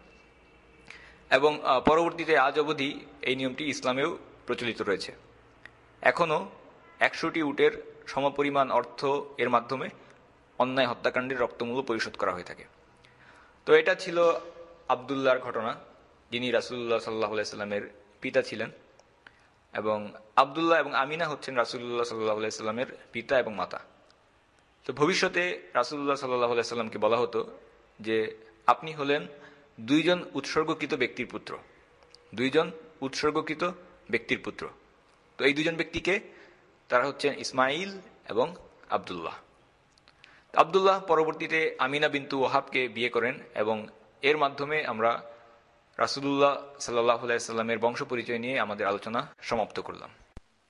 এবং পরবর্তীতে আজ অবধি এই নিয়মটি ইসলামেও প্রচলিত রয়েছে। এখনও 100টি উটের সমপরিমাণ অর্থ এর মাধ্যমে অন্যায় হত্যাকাণ্ডের রক্তমূল্য পরিশোধ করা হয়ে থাকে। তো এটা ছিল আবদুল্লাহর ঘটনা, যিনি রাসূলুল্লাহ সাল্লাল্লাহু আলাইহি সাল্লামের পিতা ছিলেন। এবং আবদুল্লাহ এবং আমিনা হচ্ছেন রাসূলুল্লাহ সাল্লাল্লাহু আলাইহি সাল্লামের পিতা এবং মাতা। তো ভবিষ্যতে রাসূলুল্লাহ সাল্লাল্লাহু আলাইহি সাল্লামকে বলা হতো যে আপনি হলেন 2 জন উৎসর্গকৃত ব্যক্তির পুত্র, 2 জন উৎসর্গকৃত ব্যক্তির পুত্র। তো এই 2 জন ব্যক্তিকে, তারা হচ্ছেন ইসমাইল এবং আবদুল্লাহ। আবদুল্লাহ পরবর্তীতে আমিনা বিনতু ওয়াহাবকে বিয়ে করেন এবং এর মাধ্যমে আমরা রাসূলুল্লাহ সাল্লাল্লাহু আলাইহি সাল্লামের বংশ পরিচয় নিয়ে আমাদের আলোচনা সমাপ্ত করলাম।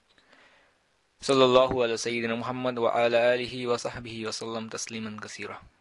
সাল্লাল্লাহু আলা সাইয়্যিদিনা মুহাম্মদ ওয়া আলা আলিহি ওয়া সাহবিহি ওয়া সাল্লাম তাসলিমান কাসীরা।